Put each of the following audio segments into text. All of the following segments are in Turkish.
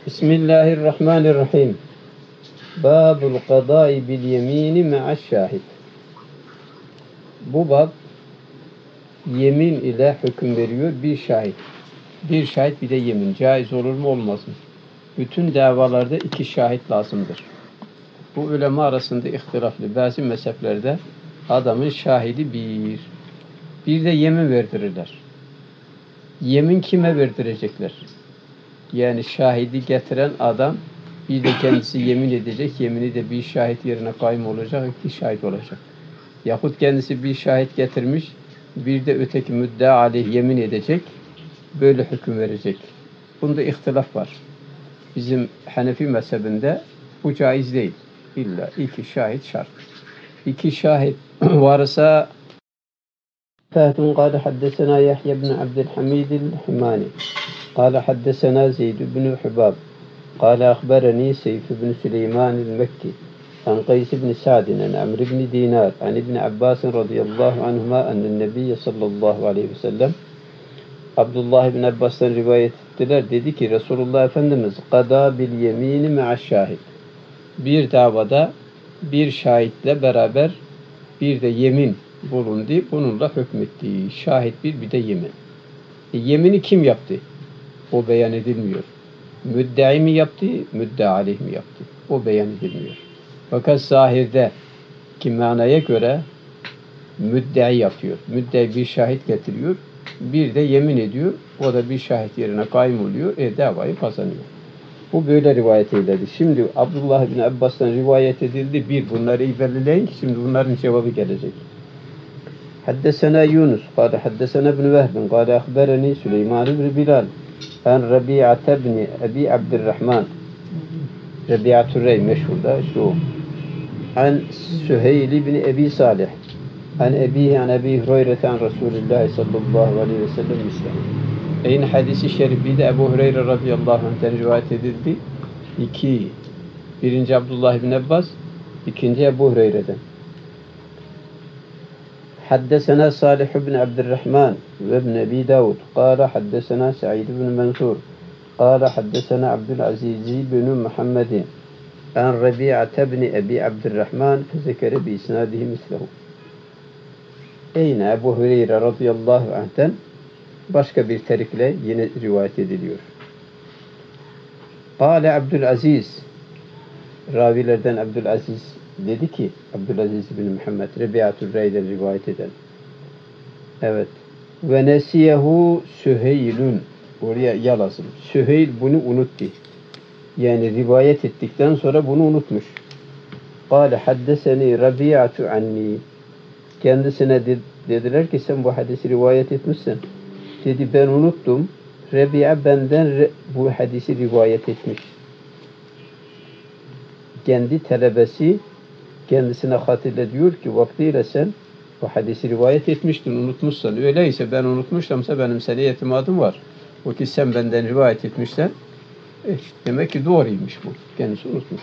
Bismillahirrahmanirrahim. Babul kadai bil yemini me'aş şahit. Bu bab yemin ile hüküm veriyor bir şahit. Bir şahit bir de yemin. Caiz olur mu olmaz mı? Bütün davalarda iki şahit lazımdır. Bu ulema arasında ihtilaflı. Bazı mezheplerde adamın şahidi bir. Bir de yemin verdirirler. Yemin kime verdirecekler? Yani şahidi getiren adam bir de kendisi yemin edecek. Yemini de bir şahit yerine kaym olacak. İki şahit olacak. Yahut kendisi bir şahit getirmiş. Bir de öteki müddea aleyh yemin edecek. Böyle hüküm verecek. Bunda ihtilaf var. Bizim Hanefi mezhebinde bu caiz değil. İlla iki şahit şart. İki şahit varsa فهد قال حدثنا يحيى بن عبد الحميد الحماني قال حدثنا زيد بن حباب قال أخبرني سيف بن سليمان المكي عن قيس بن سعد عن عمرو بن دينار عن ابن عباس رضي الله عنهما أن النبي صلى الله عليه وسلم Abdullah bin Abbas'tan rivayet ettiler. Dedi ki Resulullah Efendimiz "Kada bil yemini me'aş şahit." Bir davada bir şahitle beraber bir de yemin bulundu. Bununla hükmetti. Şahit bir de yemin. Yemini kim yaptı? O beyan edilmiyor. Müddei mi yaptı? Müddea aleyh mi yaptı? O beyan edilmiyor. Fakat zahirde ki manaya göre müddei yapıyor. Müddei bir şahit getiriyor. Bir de yemin ediyor. O da bir şahit yerine kaym oluyor. Davayı kazanıyor. Bu böyle rivayet edildi. Şimdi Abdullah bin Abbas'tan rivayet edildi. Bir, bunları iyi belirleyin. Şimdi bunların cevabı gelecek. Haddesena Yunus. Kâle haddesena ibn Vehbin. Kâle ahbereni Süleyman ibn Bilal. En Rabi'ate ibn Ebi Abdurrahman. Rabi'atur Rey meşhurda. İşte o. En Süheyl ibn Ebi Salih. An ebihi an Ebi Hureyre an Resulullah sallallahu aleyhi ve sellem mislen. Aynı hadisi şerifi de Ebu Hureyre radıyallahu anh'ten rivayet edildi. İki. Birinci Abdullah bin Abbas, ikinci Ebu Hureyre'den. Haddesena Salih bin Abdurrahman ve ibn Ebi Davud. Kâle haddesena Sa'id bin Mansur. Kâle haddesena Abdülaziz bin Muhammedin. An Rabi'ate bin Ebi Abdurrahman fezekere bi isnadihi mislehu. Eyne Ebu Hureyre radıyallahu anh'ten başka bir terikle yine rivayet ediliyor. Kâle Abdülaziz, ravilerden Abdülaziz dedi ki, Abdülaziz bin Muhammed, Rabi'atul Rey'den rivayet eden. Evet. Ve nesiyehu Süheylün. Oraya yalasın. Süheyl bunu unuttu. Yani rivayet ettikten sonra bunu unutmuş. Kâle haddeseni Rabi'atu anni. Kendisine dediler ki sen bu hadisi rivayet etmişsin. Dedi ben unuttum. Rabi'a benden bu hadisi rivayet etmiş. Kendi talebesi kendisine hatırlatıyor ki vaktiyle sen bu hadisi rivayet etmiştin, unutmuşsan. Öyleyse ben unutmuşsamsa benim sana itimadım var. O ki sen benden rivayet etmişsen demek ki doğruymuş bu. Kendisi unutmuş.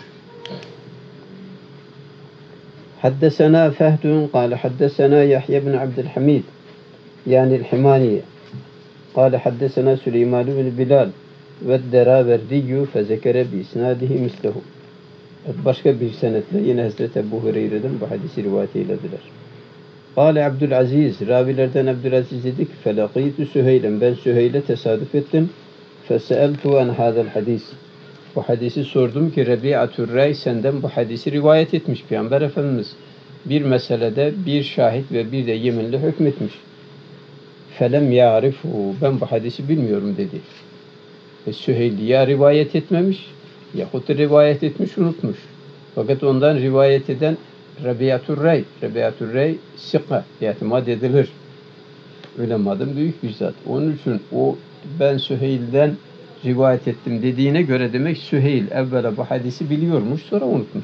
حدثنا فهد قال حدثنا يحيى بن عبد الحميد يعني الحماني قال حدثنا سليمان بن بلال والدراوردي فذكر بإسناده مثله. Başka bir senetle yine Hazreti Ebu Hureyre'den bu hadisi rivayet eylediler. Kâle Abdülaziz, ravilerden Abdülaziz dedi ki فَلَقِيتُ Süheyl'en, ben Süheyl'e tesadüf ettim. فَسَأَلْتُ عَنْ هَذَا الْحَدِيثِ. Bu hadisi sordum ki Rabi'atur Rey senden bu hadisi rivayet etmiş Peygamber Efendimiz. Bir meselede bir şahit ve bir de yeminle hükmetmiş. Felem ya'rifu, ben bu hadisi bilmiyorum dedi. Süheyl ya rivayet etmemiş yahut da rivayet etmiş unutmuş. Fakat ondan rivayet eden Rabi'atur Rey. Rabi'atur Rey sikka, itimat edilir. Ulemanın büyük bir zat. Onun için o ben Süheyl'den rivayet ettim dediğine göre demek Süheyl evvela bu hadisi biliyormuş sonra unutmuş.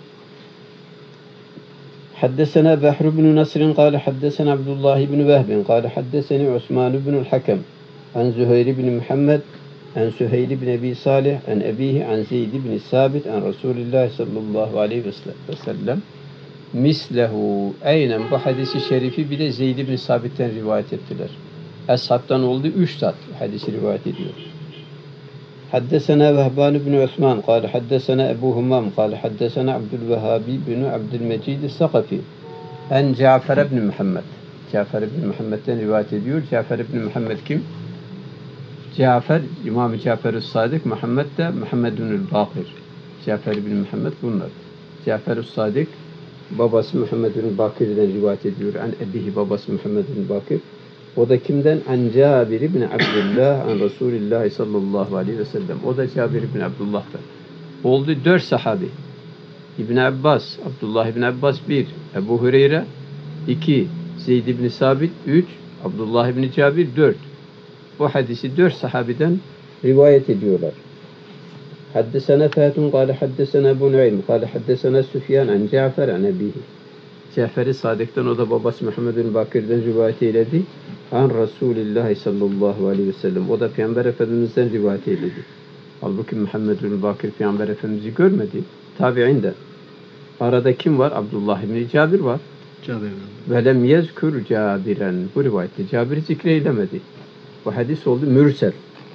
Haddesena Behr ibn Nasr kâle haddesena Abdullah ibn Vehb kâle haddeseni Osman ibn el-Hakem an Züheyr ibn Muhammed an Süheyl ibn Ebi Salih an ebihi an Zeyd ibn Sabit an Resulullah sallallahu aleyhi ve sellem mislehu. Aynen bu hadisi şerifi bir de Zeyd ibn Sabit'ten rivayet ettiler. Eshab'tan oldu 3 zat hadisi rivayet ediyor. حدثنا وهبان بن عثمان قال حدثنا أبو همام قال حدثنا عبد الوهاب بن عبد المجيد الثقفي عن جعفر بن محمد. Cafer ibn Muhammed'den rivayet ediyor. Cafer ibn Muhammed kim? Cafer, İmam-ı Cafer-i Sadık, Muhammed de Muhammedunul Bakir. Cafer ibn Muhammed bunlar. Cafer-i Sadık, babası Muhammedunul Bakir'den rivayet ediyor. An ebihi, babası Muhammedunul Bakir. O da kimden? An Cabir ibn Abdullah an Resulullah sallallahu aleyhi ve sellem. O da Cabir ibn Abdullah'tan. Oldu 4 sahabi. İbn Abbas, Abdullah ibn Abbas 1, Ebu Hureyre 2, Zeyd ibn Sabit 3, Abdullah ibn Cabir 4. Bu hadisi 4 sahabiden rivayet ediyorlar. Haddesena Fatun kâle haddesena Ebu Nuaym kâle haddesena Süfyan an Cafer an ebihi. Cafer-i Sadık'tan, o da babası Muhammed'in Bakir'den rivayet eyledi. An Resulullah sallallahu aleyhi ve sellem. O da Peygamber Efendimiz'den rivayet eyledi. Halbuki Muhammed'in Bakir Peygamber Efendimiz'i görmedi. Tabi'inden. Arada kim var? Abdullah ibn Cabir var. Ve lem yezkur Cabiren. Bu rivayette Cabir'i zikreylemedi. Bu hadis oldu mürsel.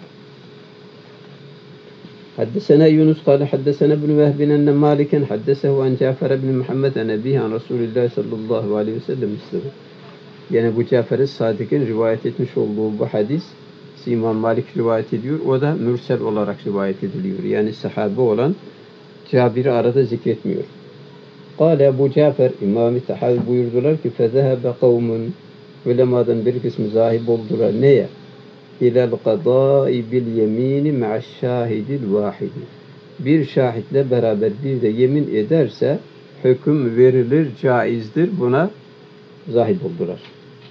Haddesena Yunus kâle haddesena ibn Vehbin enne Maliken haddesehu an Cafer ibn Muhammed en ebihi an Resulullah sallallahu aleyhi ve sellem istedim. Yani bu Cafer-i Sadık'ın rivayet etmiş olduğu bu hadis İmam Malik rivayet ediyor. O da mürsel olarak rivayet ediliyor. Yani sahabe olan Cabir'i arada zikretmiyor. Kâle Ebu Cafer, İmam-ı Tahavi buyurdular ki فَذَهَبَ قَوْمٌ ulemadan bir kısmı zahib oldular. Neye? İlel qadâi bil yemini ma'aş-şâhidil vâhidi. Bir şahitle beraber bir de yemin ederse hüküm verilir, caizdir. Buna zahib oldular.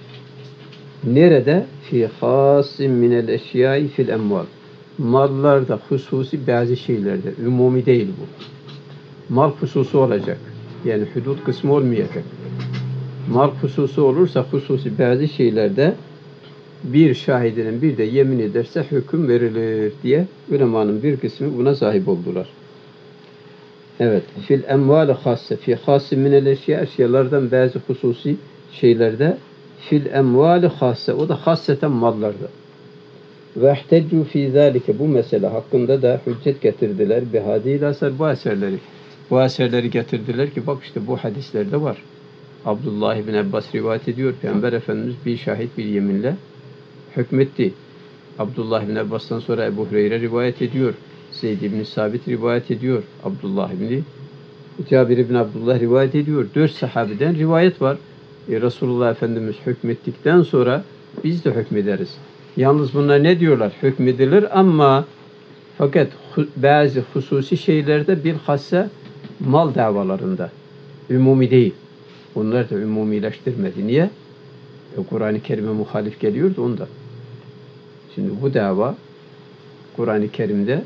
Nerede? Fi hasim minel eşyai fil emval. Mallarda hususi bazı şeylerde. Umumi değil bu. Mal hususu olacak. Yani hudud kısmı olmayacak. Mal hususu olursa hususi bazı şeylerde bir şahidinin bir de yemin ederse hüküm verilir diye ulemanın bir kısmı buna sahip oldular. Evet. Fil emvali hasse. Fi hasse minel eşya. Eşyalardan bazı hususi şeylerde fil emvali hasse. O da hasseten mallarda. Ve ihteccu fi zalike. Bu mesele hakkında da hüccet getirdiler. Bihadil asar. Bu eserleri. Bu eserleri getirdiler ki bak işte bu hadislerde var. Abdullah ibn Abbas rivayet ediyor. Peygamber Efendimiz bir şahit bir yeminle hükmetti. Abdullah ibn Abbas'tan sonra Ebu Hureyre rivayet ediyor. Zeyd ibn Sabit rivayet ediyor. Abdullah ibn Cabir ibn Abdullah rivayet ediyor. 4 sahabeden rivayet var. Resulullah Efendimiz hükmettikten sonra biz de hükmederiz. Yalnız bunlar ne diyorlar? Hükmedilir ama fakat bazı hususi şeylerde bilhassa mal davalarında umumi değil. Onlar da umumileştirmedi. Niye? Kur'an-ı Kerim'e muhalif geliyordu ondan. Şimdi bu dava Kur'an-ı Kerim'de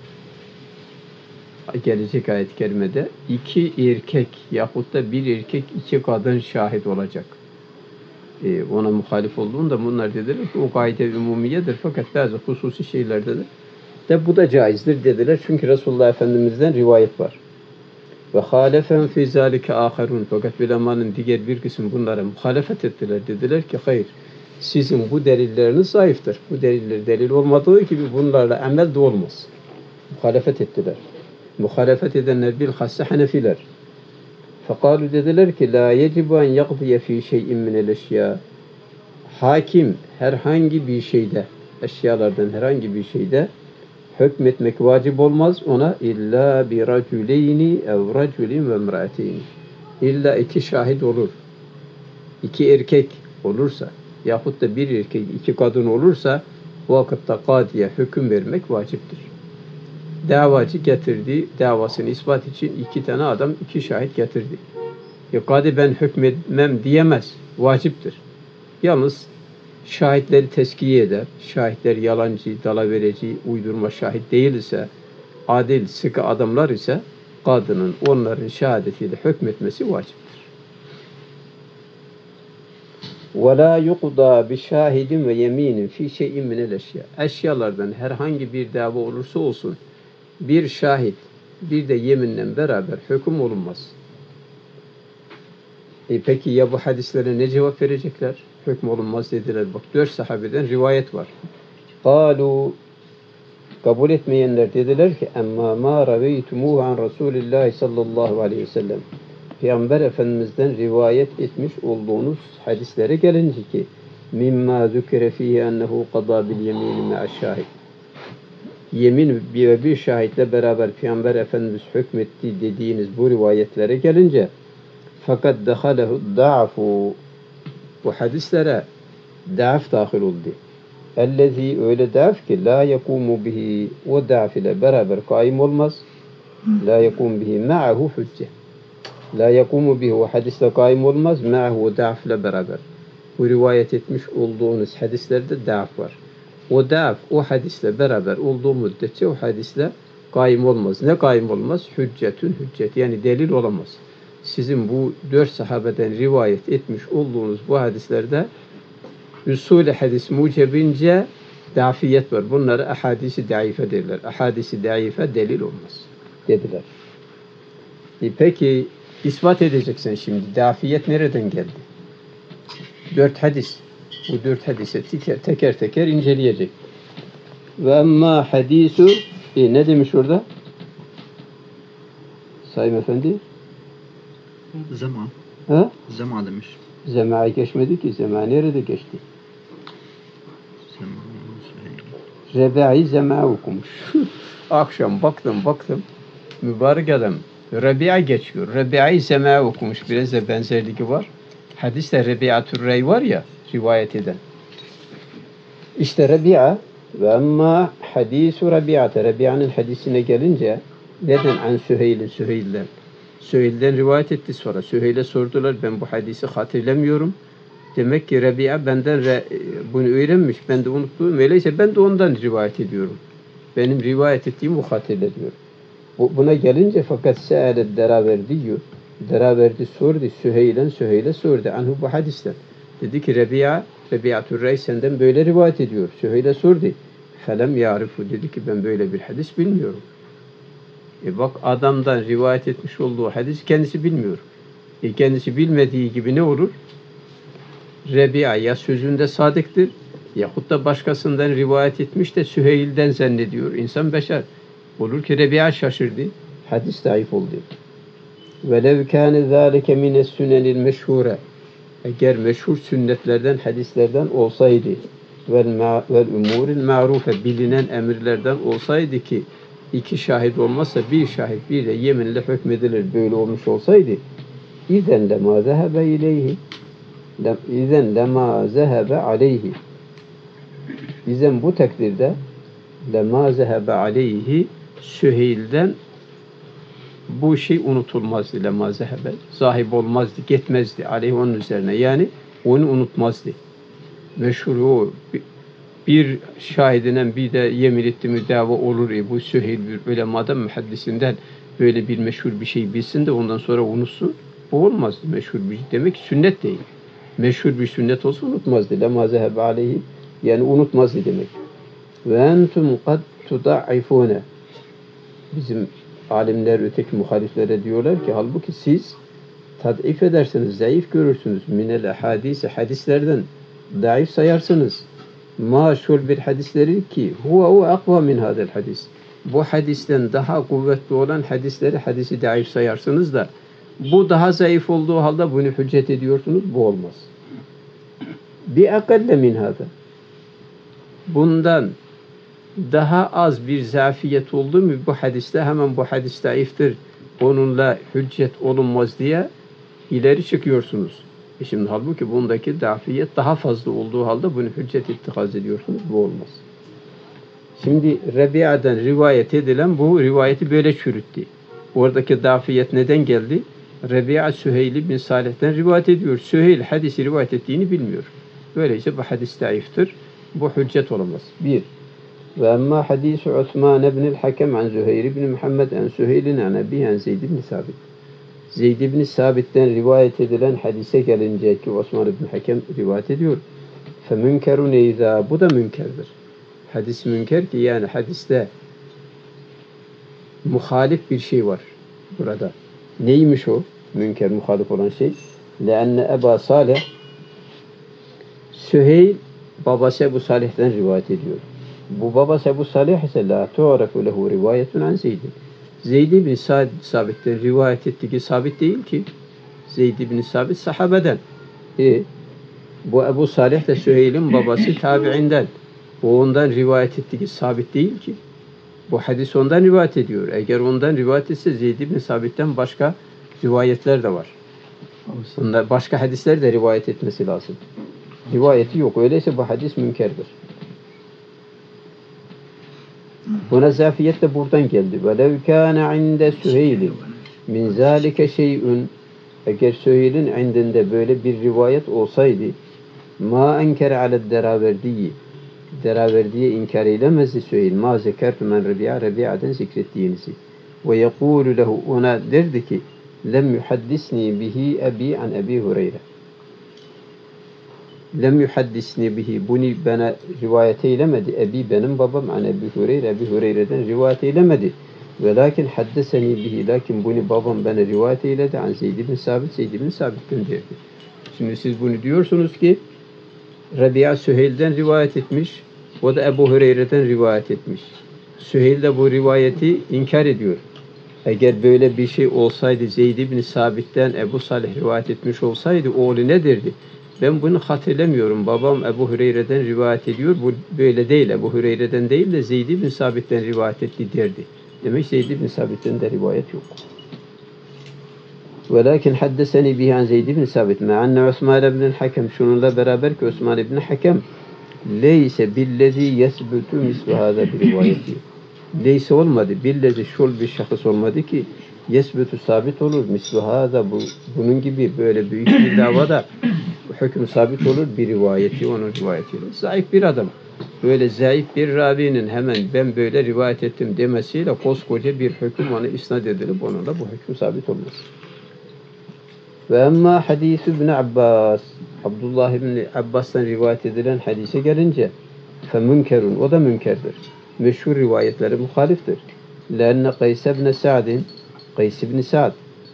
gelecek ayet-i kerimede 2 erkek yahut da 1 erkek 2 kadın şahit olacak. Ona muhalif olduğunda bunlar dediler ki o gayet umumiyedir fakat bazı hususi şeylerdedir. De bu da caizdir dediler. Çünkü Resulullah Efendimiz'den rivayet var. Ve halefen fi zalike aharun. Fakat ulemanın diğer bir kısmı bunlara muhalefet ettiler. Dediler ki hayır. Sizin bu delilleriniz zayıftır. Bu deliller delil olmadığı gibi bunlarla amel de olmaz. Muhalefet ettiler. Muhalefet edenler bilhassa Hanefiler. Fekalu dediler ki la yecibu en yakdiye fi şey'in minel eşya. Hakim herhangi bir şeyde, eşyalardan herhangi bir şeyde hükmetmek vacip olmaz ona illa bi raculeyni ev raculin ve imraateyni. İlla 2 şahit olur. 2 erkek olursa yahut da 1 erkek 2 kadın olursa o vakitte kadiye hüküm vermek vaciptir. Davacı getirdi, davasını ispat için 2 tane adam 2 şahit getirdi. Kadi ben hükmetmem diyemez. Vaciptir. Yalnız şahitleri teskiye eder. Şahitler yalancı, dalaverici, uydurma şahit değil ise, adil, sıkı adamlar ise kadının onların şehadetiyle hükmetmesi vaciptir. وَلَا يُقْضَى بِشَاهِدٍ وَيَم۪ينٍ فِي شَيْءٍ مِنَ الْاَشْيَا. Eşyalardan herhangi bir dava olursa olsun, bir şahit, bir de yeminle beraber hüküm olunmaz. Peki ya bu hadislere ne cevap verecekler? Hüküm olunmaz dediler. Bak 4 sahabeden rivayet var. قَالُوا Kabul etmeyenler dediler ki emma ma raveytumuhu an Resulillah sallallahu aleyhi ve sellem. Peygamber Efendimiz'den rivayet etmiş olduğunuz hadislere gelince ki mimma zükre fihi ennehu qada bil yemini ma'aş-şahid. Yemin ve bir şahitle beraber Peygamber Efendimiz hükmetti dediğiniz bu rivayetlere gelince fakat dehalehu da'fu, bu hadislere da'f dahil oldu. Ellezî, öyle da'f ki la yekumu bihi, o da'f ile beraber kaim olmaz. La yekumu bihi ma'ahu hücce. La yekumu bihi, o hadisle kaim olmaz. Ma'ahu, o da'f ile beraber. Bu rivayet etmiş olduğunuz hadislerde da'f var. O da'f, o hadisle beraber olduğu müddetçe o hadisle kaim olmaz. Ne kaim olmaz? Hüccetün hüccet. Yani delil olamaz. Sizin bu 4 sahabeden rivayet etmiş olduğunuz bu hadislerde usul-i hadis mucebince dafiyet var. Bunları ahadisi daife derler. Ahadisi daife delil olmaz dediler. Peki ispat edeceksin şimdi. Dafiyet nereden geldi? 4 hadis. Bu 4 hadise teker teker inceleyecek. Ve amma hadisu, ne demiş orada? Sayın Efendi? Zema. Ha? Zema demiş. Zema'yı geçmedi ki. Zema nerede geçti? Zema. Rebi'i Zema okumuş. Akşam baktım. Mübarek adam. Rebi'a geçiyor. Rebi'i Zema okumuş. Biraz da benzerliği var. Hadiste Rebi'atür Rey var ya, rivayet eden. İşte Rebi'a ve amma hadisu Rebi'ate. Rebi'anın hadisine gelince neden an Süheyl'den? Süheyl'den rivayet etti sonra. Süheyl'e sordular, ben bu hadisi hatırlamıyorum. Demek ki Rebi'a benden bunu öğrenmiş, ben de unuttum. Öyleyse ben de ondan rivayet ediyorum. Benim rivayet ettiğimi o hatırlıyor. Buna gelince fakat se'alet Deraverdi diyor. Deraverdi sordu Süheyl'e sordu anhu bu hadisten. Dedi ki Rebi'atür Rey senden böyle rivayet ediyor. Süheyl'e sordu. Felem ya'rifu, dedi ki ben böyle bir hadis bilmiyorum. Bak adamdan rivayet etmiş olduğu hadis kendisi bilmiyor. Kendisi bilmediği gibi ne olur? Rebi'a ya sözünde sadıktır yahut da başkasından rivayet etmiş de Süheyl'den zannediyor. İnsan beşer. Olur ki Rebi'a şaşırdı. Hadis zayıf oldu. وَلَوْ كَانَ ذَٰلِكَ مِنَ السُّنَنِ الْمَشْهُورَ, eğer meşhur sünnetlerden, hadislerden olsaydı وَالْاُمُورِ الْمَعْرُوفَ, bilinen emirlerden olsaydı ki 2 şahit olmazsa bir şahit bir de yeminle hükmedilir, böyle olmuş olsaydı اِذَنْ لَمَا ذَهَبَ اِلَيْهِ اِذَنْ لَمَا ذَهَبَ عَلَيْهِ, İzen bu takdirde lema zehebe aleyhi, Süheyl'den bu şey unutulmazdı. Lema zehebe, zahib olmazdı, gitmezdi aleyhi, onun üzerine. Yani onu unutmazdı. Meşhur o bir şahidinen bir de yemin etti mi dava olur. Bu Süheyl bir ulemadan, mühaddisinden böyle bir meşhur bir şey bilsin de ondan sonra unutsun. Bu olmazdı meşhur bir şey. Demek ki sünnet değil. Meşhur bir sünnet olsa unutmazdı. Lema zehebe aleyhi, yani unutmazdı demek. Ve entum kad tuda'ifune, bizim alimler öteki muhaliflere diyorlar ki halbuki siz tad'if edersiniz, zayıf görürsünüz. Minel hadisi, hadislerden daif sayarsınız. Maşhur bir hadisleri ki huve akva min hadel hadis. Bu hadisten daha kuvvetli olan hadisleri hadisi daif sayarsınız da bu daha zayıf olduğu halde bunu hüccet ediyorsunuz. Bu olmaz. Bi akalle min hada, bundan daha az bir zafiyet oldu mu bu hadiste hemen bu hadis zayıftır, onunla hüccet olunmaz diye ileri çıkıyorsunuz. Şimdi halbuki bundaki zafiyet daha fazla olduğu halde bunu hüccet ittikaz ediyorsunuz. Bu olmaz. Şimdi Rebi'a'dan rivayet edilen bu rivayeti böyle çürüttü. Oradaki zafiyet neden geldi? Rebi'a Süheyl bin Salih'ten rivayet ediyor. Süheyl hadisi rivayet ettiğini bilmiyor. Böylece bu hadis zayıftır. Bu hüccet olamaz. 1. Ve amma hadisu Osman ibn Hakem an Züheyr ibn Muhammed an Süheyl'in an Ebihi an Zeyd ibn Sabit. Zeyd ibn Sabit'ten rivayet edilen hadise gelince ki Osman ibn Hakem rivayet ediyor. Fe münkerun eyza, bu da münkerdir. Hadis münker ki yani hadiste muhalif bir şey var burada. Neymiş o? Münker, muhalif olan şey. Leenne Eba Salih, Süheyl babası Ebu Salih'ten rivayet ediyor. Bu babası Ebu Salih ise la tu'rafu lehu rivayetun an Zeyd'in. Zeyd ibn Sabit'ten rivayet ettiği sabit değil ki. Zeyd ibn Sabit sahabeden. Bu Ebu Salih de Süheyl'in babası tabi'inden. O ondan rivayet ettiği sabit değil ki. Bu hadis ondan rivayet ediyor. Eğer ondan rivayet etse Zeyd ibn Sabit'ten başka rivayetler de var. Bunlar başka hadisler de rivayet etmesi lazım. Rivayeti yok. Öyleyse bu hadis münkerdir. Buna zafiyet de buradan geldi. وَلَوْ كَانَ عِنْدَ سُهَيْلٍ مِنْ ذَٰلِكَ شَيْءٌ Eğer Süheyl'in indinde böyle bir rivayet olsaydı مَا اَنْكَرَ عَلَى الدَّرَاوَرْدِيِّ Deraverdiye inkar eylemezdi Süheyl. مَا زَكَرْتُ مَنْ Rabi'a'den zikrettiğinizi. وَيَقُولُ لَهُ Ona derdi ki لَمْ يُحَدِّسْنِي بِهِ أَبِي عَنْ أَبِي هُرَيْرَ Lem yuhaddisni bihi. Bunu bana rivayet eylemedi. Ebi benim babam an Ebi Hureyre. Ebi Hureyre'den rivayet eylemedi. Ve lakin haddeseni bihi. Lakin bunu babam bana rivayet eyledi. An Zeyd ibn Sabit. Zeyd ibn Sabit'ten derdi. Şimdi siz bunu diyorsunuz ki Rabia Süheyl'den rivayet etmiş. O da Ebu Hureyre'den rivayet etmiş. Süheyl de bu rivayeti inkar ediyor. Eğer böyle bir şey olsaydı Zeyd ibn Sabit'ten Ebu Salih rivayet etmiş olsaydı oğlu ne derdi? Ben bunu hatırlamıyorum. Babam Ebu Hureyre'den rivayet ediyor. Bu böyle değil. Ebu Hureyre'den değil de Zeyd ibn Sabit'ten rivayet etti derdi. Demek Zeyd ibn Sabit'ten de rivayet yok. Velakin haddeseni bihi an Zeyd ibn Sabit. Me'anne Osman ibn Hakem. Şununla beraber ki Osman ibn Hakem leyse billezi yesbutu mislu hâzâ bir rivayeti. Leyse olmadı. Billezi şul bir şahıs olmadı ki yesbutu sabit olur. Mislu hâzâ bunun gibi böyle büyük bir davada hüküm sabit olur bir rivayeti, onun rivayetiyle. Zayıf bir adam. Böyle zayıf bir ravinin hemen ben böyle rivayet ettim demesiyle koskoca bir hüküm ona isnat edilip onunla bu hüküm sabit olmaz. Ve emma hadis ibn Abbas, Abdullah ibn Abbas'tan rivayet edilen hadise gelince fe münkerun, o da münkerdir. Meşhur rivayetleri muhaliftir. Lenne Kays ibn Sa'din, Kays ibn Sa'd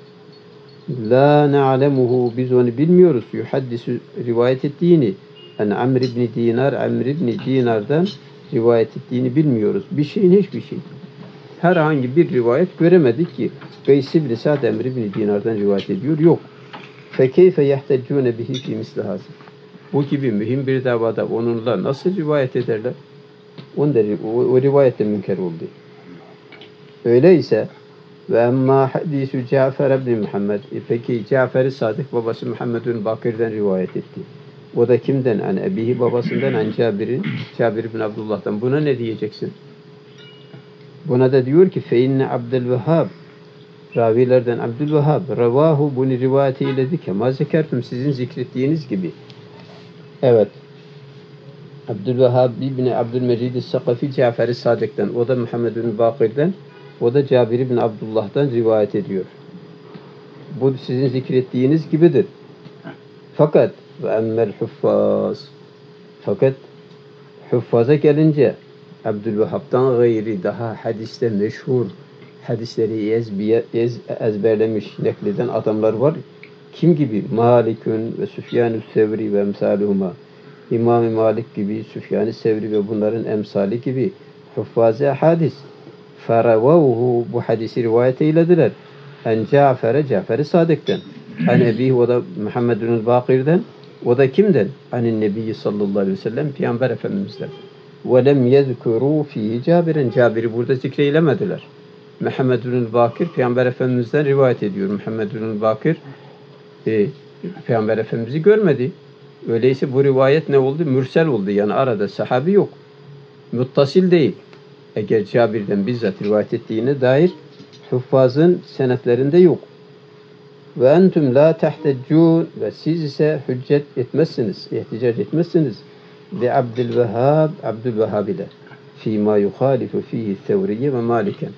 la na'lemuhu biz onu bilmiyoruz. Yuhaddisu rivayet ettiğini yani Amr ibn Dinar, Amr ibn Dinar'dan rivayet ettiğini bilmiyoruz. Bir şeyin hiçbir şey. Herhangi bir rivayet göremedik ki Kays ibn Sa'd Amr ibn Dinar'dan rivayet ediyor. Yok. Fekeyfe yehteccune bihi fi misli hazır. Bu gibi mühim bir davada onunla nasıl rivayet ederler? O rivayette münker oldu. Öyleyse ve emma hadisu Cafer ibn Muhammed. Peki Cafer-i Sadık babası Muhammed bin Bakır'dan rivayet etti. O da kimden? An ebihi babasından an Cabir bin Abdullah'tan. Buna ne diyeceksin? Buna da diyor ki fe inne Abdülvehhab ravilerden Abdülvehhab ravahu bunu rivayet eyledi kema zekertum sizin zikrettiğiniz gibi. Evet. Abdülvehhab İbni Abdülmecid-i Sakafi Cafer-i Sadık'tan. O da Muhammed bin Bakır'dan. O da Cabir bin Abdullah'dan rivayet ediyor. Bu sizin zikrettiğiniz gibidir. Fakat ve emmel huffaz. Fakat huffaza gelince Abdülvehhab'dan gayri daha hadiste meşhur hadisleri ezberlemiş nekleden adamlar var. Kim gibi? Malikün ve Süfyan-ı Sevri ve emsaluhuma. İmam-ı Malik gibi, Süfyan-ı Sevri ve bunların emsali gibi huffaz-ı hadis. Feravavuhu bu hadisi rivayet eylediler. En Cafer-i Sadık'tan. En Ebihi o da Muhammed bin Bakır'dan. O da kimden? Anin Nebi sallallahu aleyhi ve sellem Peygamber Efendimiz'den. Ve lem yezkuru fihi Cabir'en. Cabir'i burada zikreylemediler. Muhammed bin Bakır Peygamber Efendimiz'den rivayet ediyor. Muhammed bin Bakır Peygamber Efendimiz'i görmedi. Öyleyse bu rivayet ne oldu? Mürsel oldu. Yani arada sahabi yok. Muttasil değil. Eğer Cabir'den bizzat rivayet ettiğine dair huffazın senetlerinde yok. Ve entüm la tehteccûn ve siz ise hüccet etmezsiniz, ihticac etmezsiniz. Bi Abdülvehhab ile fîmâ yuhâlifu fîhî Sevriye ve Maliken.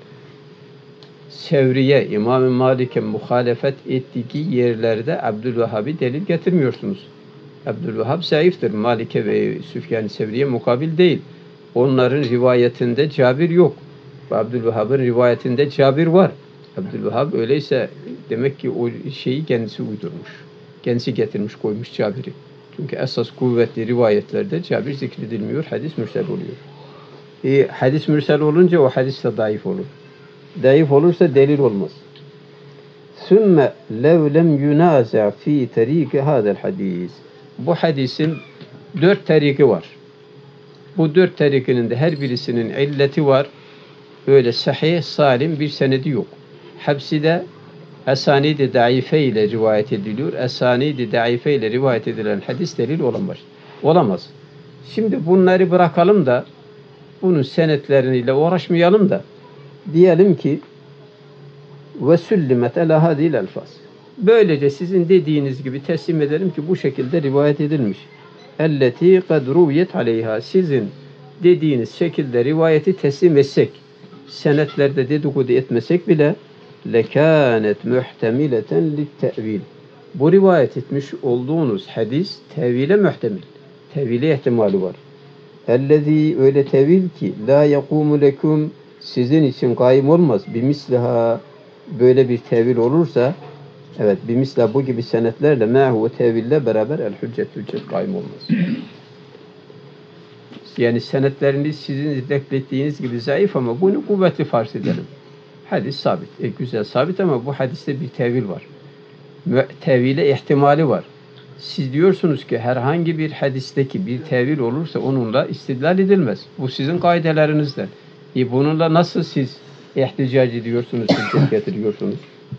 Sevriye, İmam-ı Malik'e muhalefet ettiği yerlerde Abdülvehhab'i delil getirmiyorsunuz. Abdülvehhab zayıftır. Malik'e ve Süfyan-ı Sevriye mukabil değil. Onların rivayetinde Cabir yok. Abdülvehhab'ın rivayetinde Cabir var. Abdülvehhab öyleyse demek ki o şeyi kendisi uydurmuş. Kendisi getirmiş koymuş Cabir'i. Çünkü esas kuvvetli rivayetlerde Cabir zikredilmiyor. Hadis mürsel oluyor. Hadis mürsel olunca o hadis de zayıf olur. Zayıf olursa delil olmaz. Sümme lev lem yunaza fi teriki hadel hadis. Bu hadisin 4 teriki var. Bu 4 terikinin de her birisinin illeti var. Öyle sahih, salim bir senedi yok. Hepsi de esanid-i daife ile rivayet ediliyor. Esanid-i daife ile rivayet edilen hadis delil olamaz. Olamaz. Şimdi bunları bırakalım da bunun senetleriyle uğraşmayalım da diyelim ki ve süllimet ala hadil elfaz. Böylece sizin dediğiniz gibi teslim edelim ki bu şekilde rivayet edilmiş. Elleti kad ruviyet aleyha. Sizin dediğiniz şekilde rivayeti teslim etsek, senetlerde dedikodu etmesek bile lekânet muhtemileten littevil. Bu rivayet etmiş olduğunuz hadis tevile muhtemil. Tevile ihtimali var. Ellezî öyle tevil ki la yekûmu lekum sizin için kaim olmaz. Bimisliha böyle bir tevil olursa evet bimisla bu gibi senetlerle mâhu teville beraber el hüccet kaim olmaz. Yani senetleriniz sizin zikrettiğiniz gibi zayıf ama bunu kuvvetli farz edelim. Hadis sabit. Güzel sabit ama bu hadiste bir tevil var. Tevile ihtimali var. Siz diyorsunuz ki herhangi bir hadisteki bir tevil olursa onunla istidlal edilmez. Bu sizin kaidelerinizden. Bununla nasıl siz ihticac ediyorsunuz, hüccet getiriyorsunuz?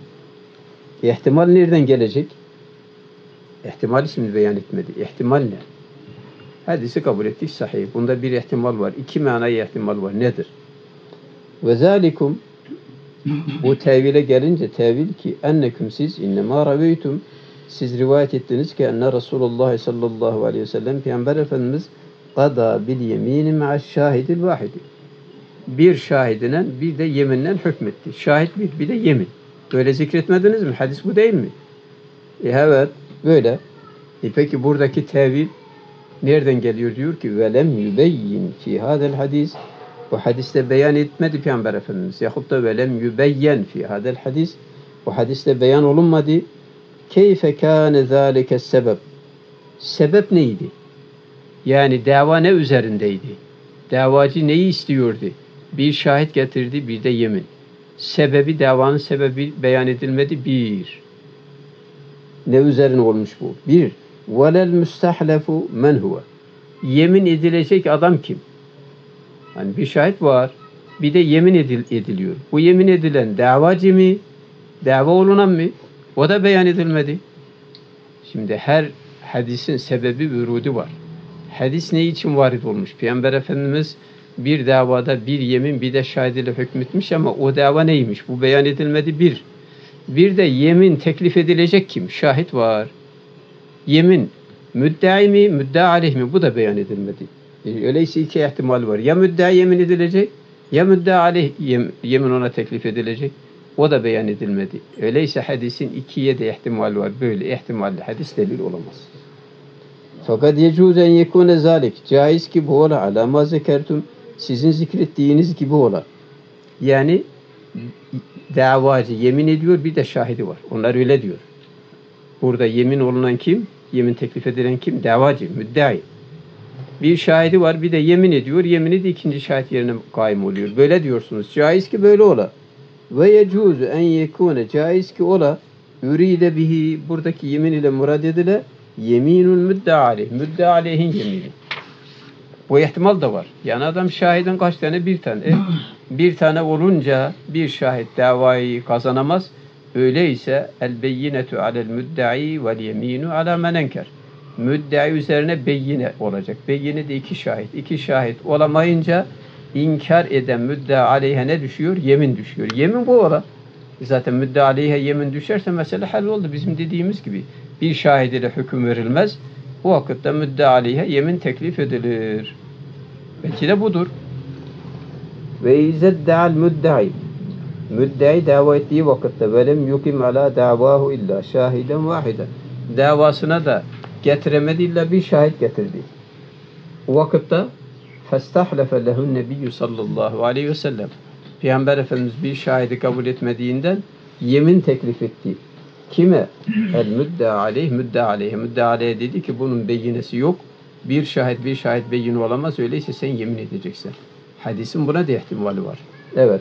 İhtimal nereden gelecek? İhtimali şimdi beyan etmedi. İhtimal ne? Hadisi kabul ettik sahih. Bunda bir ihtimal var. 2 manaya ihtimal var. Nedir? Ve zalikum bu tevile gelince tevil ki enneküm siz innema raveytum siz rivayet ettiniz ki enne Resulullah sallallahu aleyhi ve sellem Peygamber Efendimiz qada bil yemini ma'aş şahidil vahidi. Bir şahidinen bir de yeminle hükmetti. Şahit bir de yemin. Böyle zikretmediniz mi? Hadis bu değil mi? Evet. Böyle. Peki buradaki tevil nereden geliyor? Diyor ki velem yübeyyin fi hadel hadis. Bu hadiste beyan etmedi Peygamber Efendimiz. Yahut da velem yübeyyen fi hadel hadis. Bu hadiste beyan olunmadı. Keyfe kâne zâlike sebep. Sebep neydi? Yani dava ne üzerindeydi? Davacı neyi istiyordu? Bir şahit getirdi, bir de yemin. Sebebi, davanın sebebi beyan edilmedi. Bir. Ne üzerine olmuş bu? Bir. Velel müstahlefu men huve. Yemin edilecek adam kim? Yani bir şahit var. Bir de yemin ediliyor. Bu yemin edilen davacı mı? Dava olunan mı? O da beyan edilmedi. Şimdi her hadisin sebebi vürudu var. Hadis ne için varid olmuş? Peygamber Efendimiz bir davada bir yemin bir de şahit ile hükmetmiş ama o dava neymiş? Bu beyan edilmedi bir. Bir de yemin teklif edilecek kim? Şahit var. Yemin müddai mi, müddai aleyh mi? Bu da beyan edilmedi. Öyleyse 2 ihtimal var. Ya müddai yemin edilecek ya müddai aleyh yemin ona teklif edilecek. O da beyan edilmedi. Öyleyse hadisin 2'ye de ihtimal var. Böyle ihtimalle hadis delil olamaz. Fakat yecûz en yekûne zâlik. Caiz ki bu ola alâmâ zekertum. Sizin zikrettiğiniz gibi ola. Yani davacı yemin ediyor bir de şahidi var. Onlar öyle diyor. Burada yemin olunan kim? Yemin teklif edilen kim? Davacı, müddai. Bir şahidi var bir de yemin ediyor. Yemini de ikinci şahit yerine kaim oluyor. Böyle diyorsunuz. Caiz ki böyle ola. Ve yecuzu en yekune caiz ki ola üride bihi buradaki yemin ile murad edile yeminun müdda aleyh. Müdda aleyhin yemini. Bu ihtimal da var. Yani adam şahidin kaç tane? Bir tane. Bir tane olunca bir şahit davayı kazanamaz. Öyleyse el beyinetu alel müddai vel yeminu ala men enker. Müddai üzerine beyine olacak. Beyine de 2 şahit. 2 şahit olamayınca İnkar eden müddea aleyhe ne düşüyor? Yemin düşüyor. Yemin bu ola. Zaten müddea aleyhe yemin düşerse mesele hal oldu. Bizim dediğimiz gibi bir şahid ile hüküm verilmez. Bu vakitte müddea aleyhe yemin teklif edilir. Belki de budur. Ve izedde'al müddei. Müddei dava ettiği vakitte velem yukim ala davahu illa şahiden vahiden. Davasına da getiremedi illa bir şahit getirdi. O vakitte festahlefe lehun nebiyyü sallallahu aleyhi ve sellem. Peygamber Efendimiz bir şahidi kabul etmediğinden yemin teklif etti. Kime? El müddea aleyh, müddea aleyhe. Müddea aleyhe dedi ki bunun beyinesi yok. Bir şahit beyin olamaz. Öyleyse sen yemin edeceksin. Hadisin buna da ihtimali var. Evet.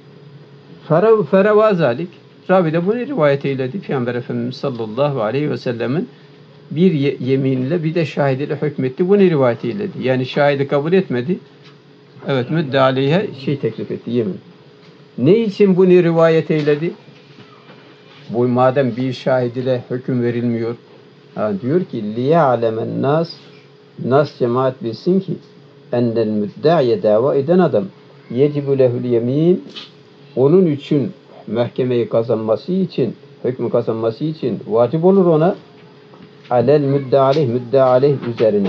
Feravazalik. Rabi de bunu rivayet eyledi. Peygamber Efendimiz sallallahu aleyhi ve sellemin bir yeminle bir de şahidiyle hükmetti. Bunu rivayet eyledi. Yani şahidi kabul etmedi. Evet, müdda aleyhe teklif etti, yemin. Ne için bunu rivayet eyledi? Bu madem bir şahid ile hüküm verilmiyor. Diyor ki liya'lemen nas cemaat bilsin ki ennel müdda'ye dava eden adam yecibu lehul yemin, onun için mahkemeyi kazanması için, hükmü kazanması için vacip olur ona alel müdda aleyh üzerine.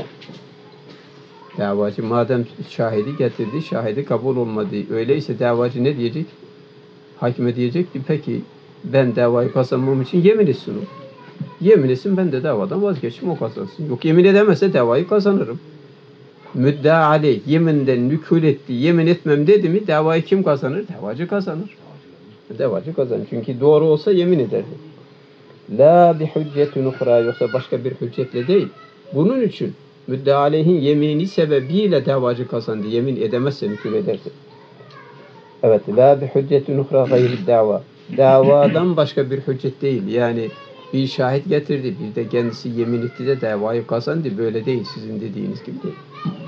Davacı madem şahidi getirdi, şahidi kabul olmadı. Öyleyse davacı ne diyecek? Hakime diyecek ki peki ben davayı kazanmam için yemin etsin o. Yemin etsin, ben de davadan vazgeçim, o kazansın. Yok, yemin edemezse davayı kazanırım. Müdda aleyh yeminden nükul etti, yemin etmem dedi mi davayı kim kazanır? Davacı kazanır. Davacı kazanır. Çünkü doğru olsa yemin ederdi. La bi hüccetun uhra, yoksa başka bir hüccetle değil. Bunun için müdda aleyhin yemini sebebiyle davacı kazandı. Yemin edemezse nükul ederdi. Evet. La bi hüccetun uhra gayri dava. Davadan başka bir hüccet değil. Yani bir şahit getirdi, bir de kendisi yemin etti de davayı kazandı. Böyle değil. Sizin dediğiniz gibi değil.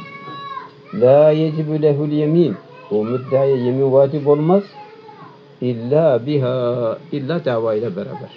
La yecibu lehul yemin. O müddaya yemin vacip olmaz. İlla biha, illa davayla beraber.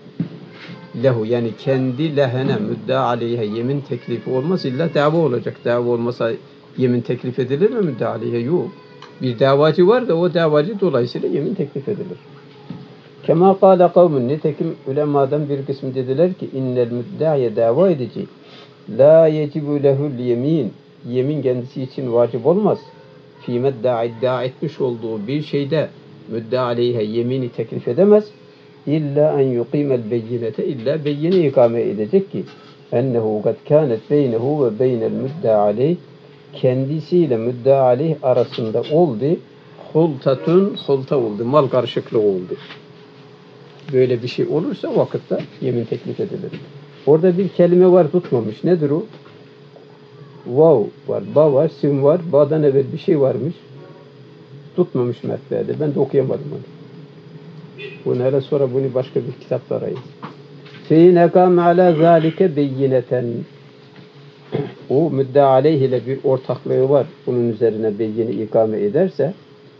Lehu, yani kendi lehene müdda aleyhe yemin teklifi olmaz, illa dava olacak. Dava olmasa yemin teklif edilir mi müdda aleyhe? Yok. Bir davacı var da o davacı dolayısıyla yemin teklif edilir. Kema kâle kavmun, nitekim ulemadan bir kısmı dediler ki innel müdda'ye dava edici la yecibu lehul yemin, yemin kendisi için vacip olmaz. Fîmedda iddia etmiş olduğu bir şeyde müdda aleyhe yemini teklif edemez. İlla en yuqimel beyinete, illa beyine ikame edecek ki ennehu kad kânet beynehu ve beynel müdda aleyh, kendisiyle müdda aleyh arasında oldu hulta oldu, mal karışıklığı oldu. Böyle bir şey olursa vakitte yemin teklif edilir. Orada bir kelime var, tutmamış. Nedir o? Vav var, ba var, sim var. Ba'dan evvel bir şey varmış. Tutmamış matbaada. Ben de okuyamadım onu. Bunlara sonra bunu başka bir kitapta arayın. Fein ekam ala zalike beyineten. O müdda aleyh ile bir ortaklığı var. Bunun üzerine beyini ikame ederse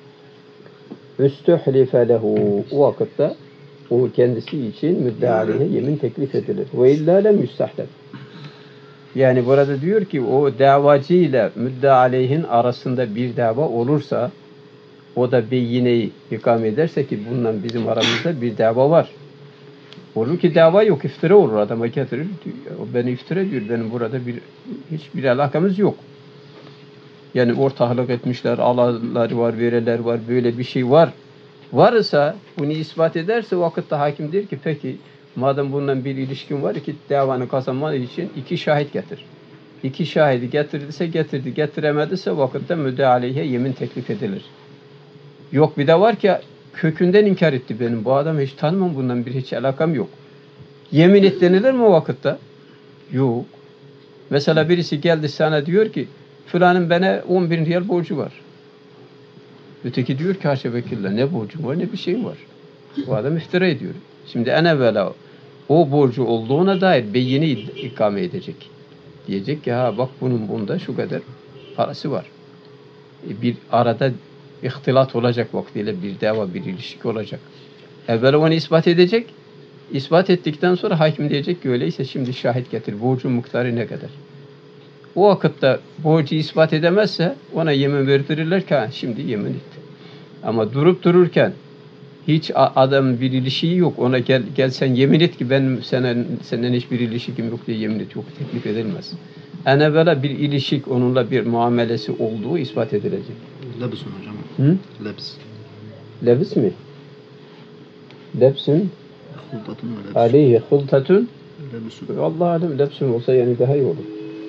üstühlife lehu. O vakitte o kendisi için müdda aleyhe yemin teklif edilir. Ve illa lem yüstahlef. Yani burada diyor ki o davacı ile müdda aleyhin arasında bir dava olursa, o da beyineyi ikame ederse ki bundan bizim aramızda bir dava var. Olur ki dava yok, iftira olur, adama getirir. O beni iftira diyor, benim burada hiçbir alakamız yok. Yani ortaklık etmişler, alaları var, vereler var, böyle bir şey var. Varsa bunu ispat ederse vakitte hakim der ki peki madem bundan bir ilişkin var ki davanı kazanmak için iki şahit getir. İki şahidi getirdiyse getirdi, getiremediyse vakitte müdda aleyhe yemin teklif edilir. Yok bir de var ki kökünden inkar etti, benim bu adamı hiç tanımam, bundan bir hiç alakam yok. Yemin et denilir mi o vakitte? Yok. Mesela birisi geldi sana diyor ki filanın bana 10.000 riyal borcu var. Öteki diyor ki haşa vekillah, ne borcum var ne bir şeyim var. Bu adam iftira ediyor. Şimdi en evvela o borcu olduğuna dair beyini ikame edecek. Diyecek ki ha bak bunun bunda şu kadar parası var. Bir arada ihtilat olacak vaktiyle, bir dava, bir ilişki olacak. Evvela onu ispat edecek. İspat ettikten sonra hakim diyecek ki öyleyse şimdi şahit getir. Borcun miktarı ne kadar? O vakitte borcu ispat edemezse ona yemin verdirirler ki şimdi yemin etti. Ama durup dururken hiç adam bir ilişiği yok. Ona gel sen yemin et ki ben senden hiçbir ilişkim yok diye yemin et. Yok, teklif edilmez. En evvela bir ilişik, onunla bir muamelesi olduğu ispat edilecek. Lebsun hocam. Hı? Lebs. Lebs mi? Lebsün Hultatun ve lebs. aleyhi hultatun. Lebsun. Allah alem, lebsün olsa yani daha iyi olur.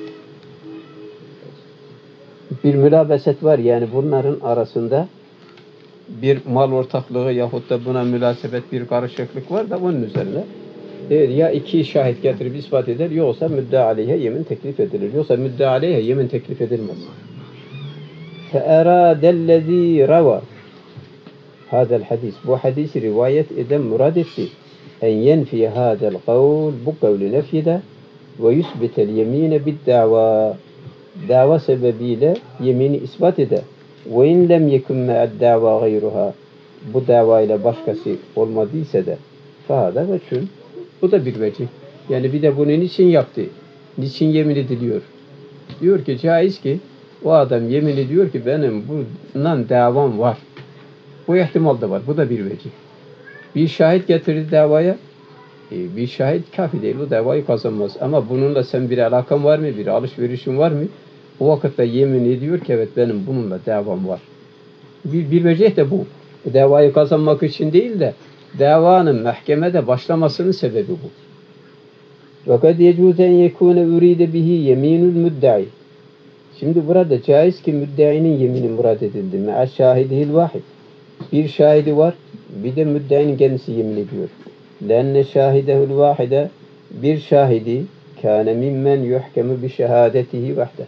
Bir mülabeset var, yani bunların arasında bir mal ortaklığı yahut da buna münasebet bir karışıklık var da onun üzerine ya iki şahit getirip ispat eder, yoksa müdda aleyhe yemin teklif edilir. Yoksa müdda aleyhe yemin teklif edilmez. فَاَرَادَ الَّذ۪ي رَوَى hadel hadis. Bu hadisi rivayet eden murad etti. En yenfiye hadel kavl, bu kavli nefyede ve yusbitel yemine bid dava. Dava sebebiyle yemini ispat eder. Ve in lem yekun me'ad dava gayruha. Bu davayla başkası olmadıysa da fahada veçün. Bu da bir vecih. Yani bir de bunu niçin yaptı? Niçin yemin ediliyor? Diyor ki caiz ki o adam yemin ediyor ki benim bundan davam var. Bu ihtimal da var. Bu da bir vecih. Bir şahit getirdi davaya. Bir şahit kafi değil. O davayı kazanmaz. Ama bununla sen bir alakan var mı? Bir alışverişin var mı? O vakitte yemin ediyor ki evet benim bununla davam var. Bir vecih de bu. Davayı kazanmak için değil de davanın mahkemede başlamasının sebebi bu. وَقَدْ يَجُوزَ اَنْ يَكُونَ اُرِيدَ بِهِ يَم۪ينُ الْمُدَّعِ. Şimdi burada caiz ki müddeinin yemini murad edildi. مَعَ شَاهِدِهِ الْوَاحِدِ. Bir şahidi var, bir de müddeinin kendisi yemin ediyor. لَاَنَّ شَاهِدَهُ الْوَاحِدَ. Bir şahidi كَانَ مِمَّنْ يُحْكَمُ بِشَهَادَتِهِ وَحْدَ.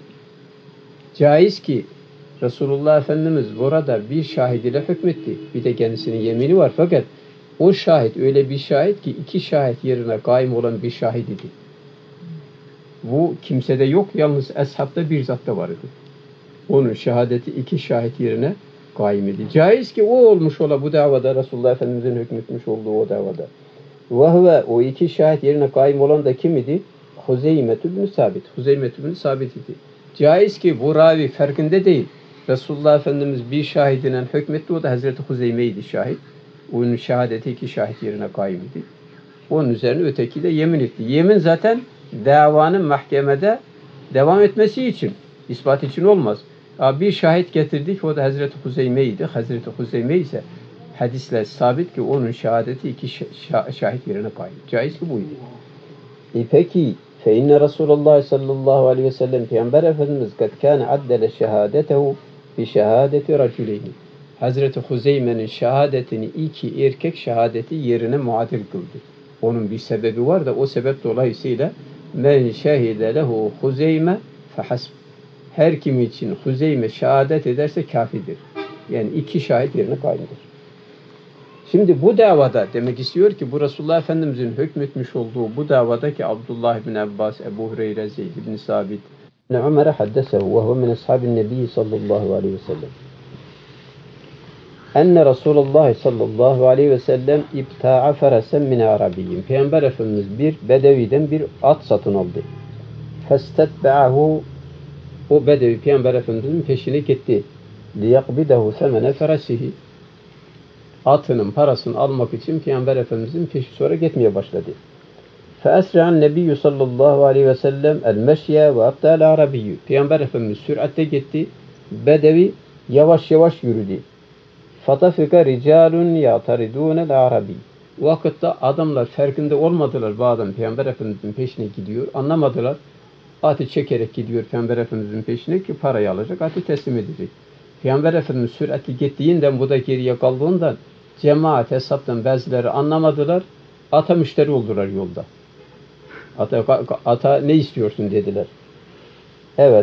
Caiz ki Resulullah Efendimiz burada bir şahid ile hükmetti. Bir de kendisinin yemini var. Fakat o şahit öyle bir şahit ki iki şahit yerine kaim olan bir şahit idi. Bu kimsede yok. Yalnız eshabda bir zatta var idi. Onun şehadeti iki şahit yerine kaim idi. Caiz ki o olmuş ola bu davada Resulullah Efendimiz'in hükmetmiş olduğu o davada. Ve o iki şahit yerine kaim olan da kim idi? Huzeymet ibn Sabit. Huzeymet ibn Sabit idi. Caiz ki bu ravi farkında değil. Resulullah Efendimiz bir şahidinen hükmetti. O da Hazreti Huzeyme'ydi şahit. Onun şehadeti iki şahit yerine kaim idi. Onun üzerine öteki de yemin etti. Yemin zaten davanın mahkemede devam etmesi için, ispat için olmaz. Bir şahit getirdik. O da Hazreti Huzeyme'ydi. Hazreti Huzeyme ise hadisle sabit ki onun şehadeti iki şahit yerine kaim. Caiz ki buydu. Peki فَاِنَّ رَسُولَ اللّٰهِ sallallahu aleyhi ve sellem Peygamber Efendimiz قَدْ كَانَ عَدَّلَ شَهَادَتَهُ بِشَهَادَةِ رَجُلَيْنِ. Hazreti Huzeyme'nin şehadetini iki erkek şehadeti yerine muadil kıldı. Onun bir sebebi var da o sebep dolayısıyla men şehide lehu Huzeyme fehasb. Her kim için Huzeyme şehadet ederse kafidir. Yani iki şahit yerine kaimdir. Şimdi bu davada demek istiyor ki bu Resulullah Efendimiz'in hükmetmiş olduğu bu davadaki Abdullah bin Abbas, Ebu Hureyre, Zeyd bin Sabit, Ömer haddesehu ve huve min ashabin nebi sallallahu aleyhi ve sellem. Enne Resulullah sallallahu aleyhi ve sellem ibta'a feresen min arabiyyin. Peygamber Efendimiz bir bedeviden bir at satın aldı. Festetbe'ahu. O bedevi Peygamber Efendimiz'in peşine gitti. Liyakbidehu semene feresihi. Atının parasını almak için Peygamber Efendimiz'in peşi sonra gitmeye başladı. Feesri'an nebiyyü sallallahu aleyhi ve sellem el-meşye ve abdâl arabiyyü. Peygamber Efendimiz süratle gitti. Bedevi yavaş yavaş yürüdü. Fatafika ricalun ya'taridûnel arabi. O vakitte adamlar farkında olmadılar. Bu adam Peygamber Efendimiz'in peşine gidiyor. Anlamadılar. Atı çekerek gidiyor Peygamber Efendimiz'in peşine ki parayı alacak. Atı teslim edecek. Peygamber Efendimiz süratli gittiğinden bu da geriye kaldığından cemaat hesaptan bazıları anlamadılar. Ata müşteri oldular yolda. Ata ne istiyorsun dediler. Evet.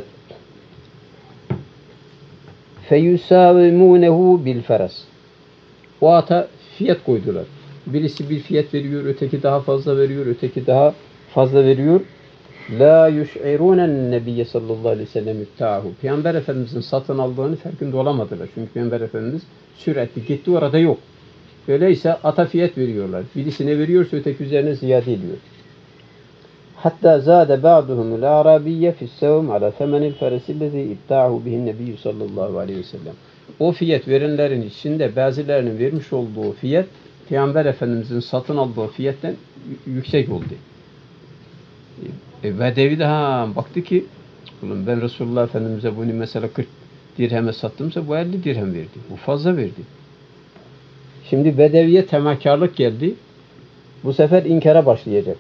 Feyusavimunehu bil feras. O ata fiyat koydular. Birisi bir fiyat veriyor, öteki daha fazla veriyor, öteki daha fazla veriyor. La yuş'irunen nebiyye sallallahu aleyhi ve sellem ibta'ahu. Peygamber Efendimiz'in satın aldığını farkında olamadılar. Çünkü Peygamber Efendimiz sürekli gitti, orada yok. Öyleyse ata fiyat veriyorlar. Birisine veriyorsa öteki üzerine ziyade ediyor. Hatta zâde ba'duhumul arabiyye fi's-sevm ala themenil feresillezî ibta'ahu bihin nebiyyü sallallahu aleyhi ve sellem. O fiyat verenlerin içinde bazılarının vermiş olduğu fiyat Peygamber Efendimiz'in satın aldığı fiyattan yüksek oldu. Bedevi de baktı ki ben Resulullah Efendimiz'e bunu mesela 40 dirheme sattımsa bu 50 dirhem verdi. Bu fazla verdi. Şimdi Bedevi'ye temakarlık geldi. Bu sefer inkara başlayacak.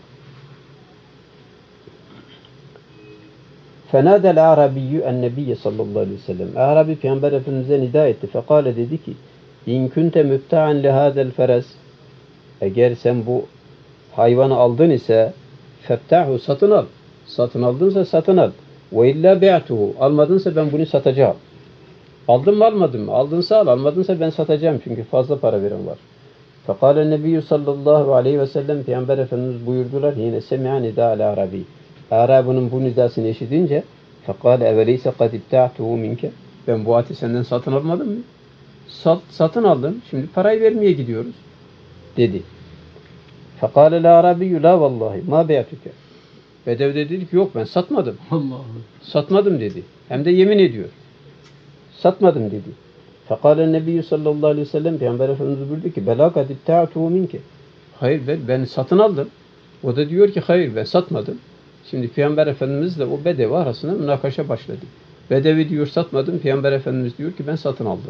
Fenâdel arabiyyü en-nebiyye sallallahu aleyhi ve sellem. Arabi Peygamber Efendimiz'e nida etti. Fekale dedi ki İn kunte mübta'an lihâzel feres. Eğer sen bu hayvanı aldın ise febta'hu satın al. Satın aldınsa satın al. Ve illa bi'tuhu. Almadınsa ben bunu satacağım. Aldın mı almadın mı? Aldınsa al, almadınsa ben satacağım çünkü fazla para veren var. Fekale nebiyyü sallallahu aleyhi ve sellem Peygamber Efendimiz buyurdular yine semi'a nida'al arabi. Arabının bu nidasını işitince fekale eveleyse kad ibta'tuhu minke. Ben bu ati senden satın almadım mı? Satın aldım. Şimdi parayı vermeye gidiyoruz. Dedi. Fekale la arabiyyü la vallahi ma beyatuke. Bedevi dedi ki yok ben satmadım. Allah. Satmadım dedi. Hem de yemin ediyor. Satmadım dedi. Fekale nebiyyü sallallahu aleyhi ve sellem Peygamber Efendimiz buyurdu ki bela kad ibta'tuhu minke. Hayır ben satın aldım. O da diyor ki hayır ben satmadım. Şimdi Peygamber Efendimizle o bedevi arasında münakaşa başladı. Bedevi diyor satmadım. Peygamber Efendimiz diyor ki ben satın aldım.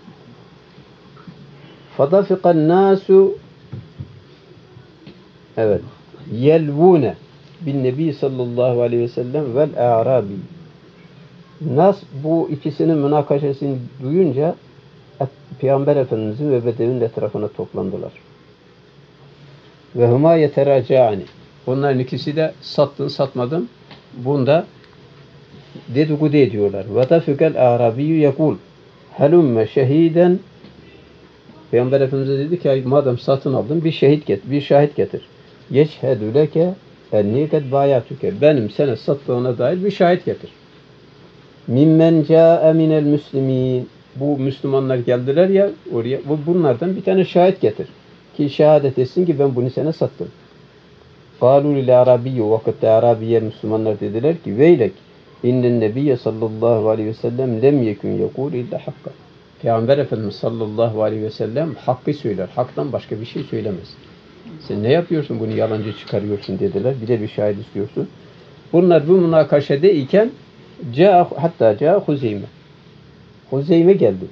Fadafikan nasu evet yelvune bin nebi sallallahu aleyhi ve sellem vel a'rabi. Nas bu ikisinin münakaşasını duyunca Peygamber Efendimizin ve bedevinin etrafına toplandılar. Ve huma yeteracani. Onların ikisi de sattın satmadın. Bunda dedikodu ediyorlar. Ve tafikel arabiyyü yekul helumme şehiden. Peygamber Efendimiz dedi ki madem satın aldın bir şahit getir. Yeşhedü leke enni kad bayatuke. Benim sana sattığına dair bir şahit getir. Mimmen ca'e minel müslimin. Bu Müslümanlar geldiler ya oraya. Bunlardan bir tane şahit getir. Ki şehadet etsin ki ben bunu sana sattım. Kalu lil arabiyye vakitte Arabiye Müslümanlar dediler ki veylek innen nebiyye sallallahu aleyhi ve sellem lem yekun yekul illa hakka. Peygamber Efendimiz sallallahu aleyhi ve sellem hakkı söyler. Haktan başka bir şey söylemez. Sen ne yapıyorsun bunu yalancı çıkarıyorsun dediler. Bir de bir şahit istiyorsun. Bunlar bu münakaşede iken hatta ca Huzeyme. Huzeyme geldi.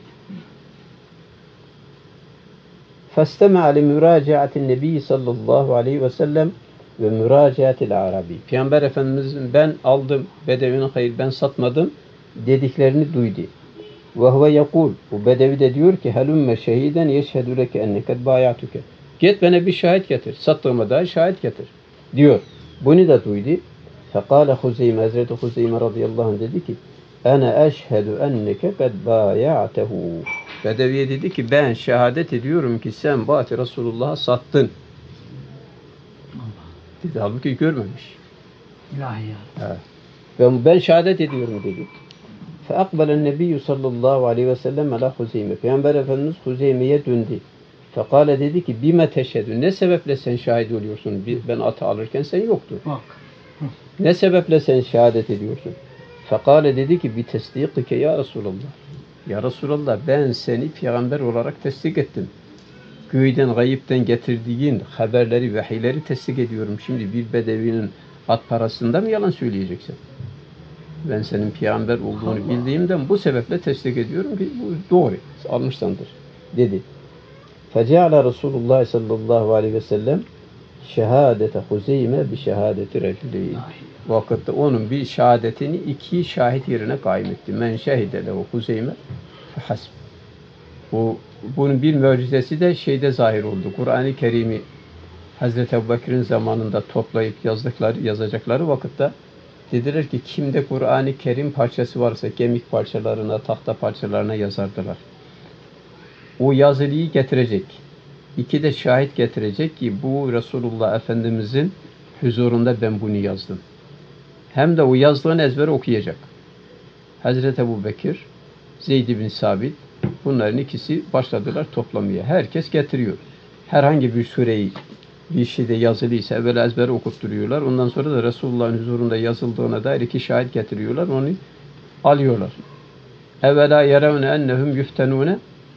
Festeme ali müracaat'in nebi sallallahu aleyhi ve sellem ve müracaat'il arabi. Peygamber Efendimiz'in ben aldım bedevinin hayır ben satmadım dediklerini duydu. Ve huve yekul. Bu bedevi de diyor ki helümme şehiden yeşhedü leke enneked bayatuke. Git bana bir şahit getir. Sattığıma dair şahit getir. Diyor. Bunu da duydu. Fekale Huzeyme, Hazreti Huzeyme radıyallahu anh dedi ki Ene eşhedü enneke kad baya'tehu. Bedeviye dedi ki ben şehadet ediyorum ki sen Bati Resulullah'a sattın. Dedi halbuki görmemiş. İlahi ya. Ben şehadet ediyorum dedi. Feakbelen nebiyyü sallallahu aleyhi ve sellem ala Huzeyme. Peygamber Efendimiz Huzeyme'ye döndü. Fekale dedi ki bime teşhedü. Ne sebeple sen şahit oluyorsun? Ben atı alırken sen yoktun. Bak. Ne sebeple sen şehadet ediyorsun? Fekale dedi ki bi tesdikike ya Resulallah. Ya Resulallah ben seni peygamber olarak tesdik ettim. Göğden, gayipten getirdiğin haberleri, vahiyleri tesdik ediyorum. Şimdi bir bedevinin at parasında mı yalan söyleyeceksin? Ben senin peygamber olduğunu bildiğimden bu sebeple tesdik ediyorum ki bu doğru. Almışsandır. Dedi. Feceale Resulullah sallallahu aleyhi ve sellem şehadete Huzeyme bi şehadeti recüleyni. Vakitte onun bir şehadetini iki şahit yerine kaim etti. Men şehide lehu Huzeyme hasb. Bunun bir mucizesi de şeyde zahir oldu. Kur'an-ı Kerim'i Hazreti Ebubekir'in zamanında toplayıp yazacakları vakitte dediler ki kimde Kur'an-ı Kerim parçası varsa kemik parçalarına, tahta parçalarına yazardılar. O yazılıyı getirecek. İki de şahit getirecek ki bu Resulullah Efendimizin huzurunda ben bunu yazdım. Hem de o yazdığını ezbere okuyacak. Hazreti Ebubekir, Zeyd bin Sabit bunların ikisi başladılar toplamaya. Herkes getiriyor. Herhangi bir sureyi bir şeyde yazılıysa evvel ezbere okutturuyorlar. Ondan sonra da Resulullah'ın huzurunda yazıldığına dair iki şahit getiriyorlar. Onu alıyorlar. Evvela yerevne ennehum yüftenune.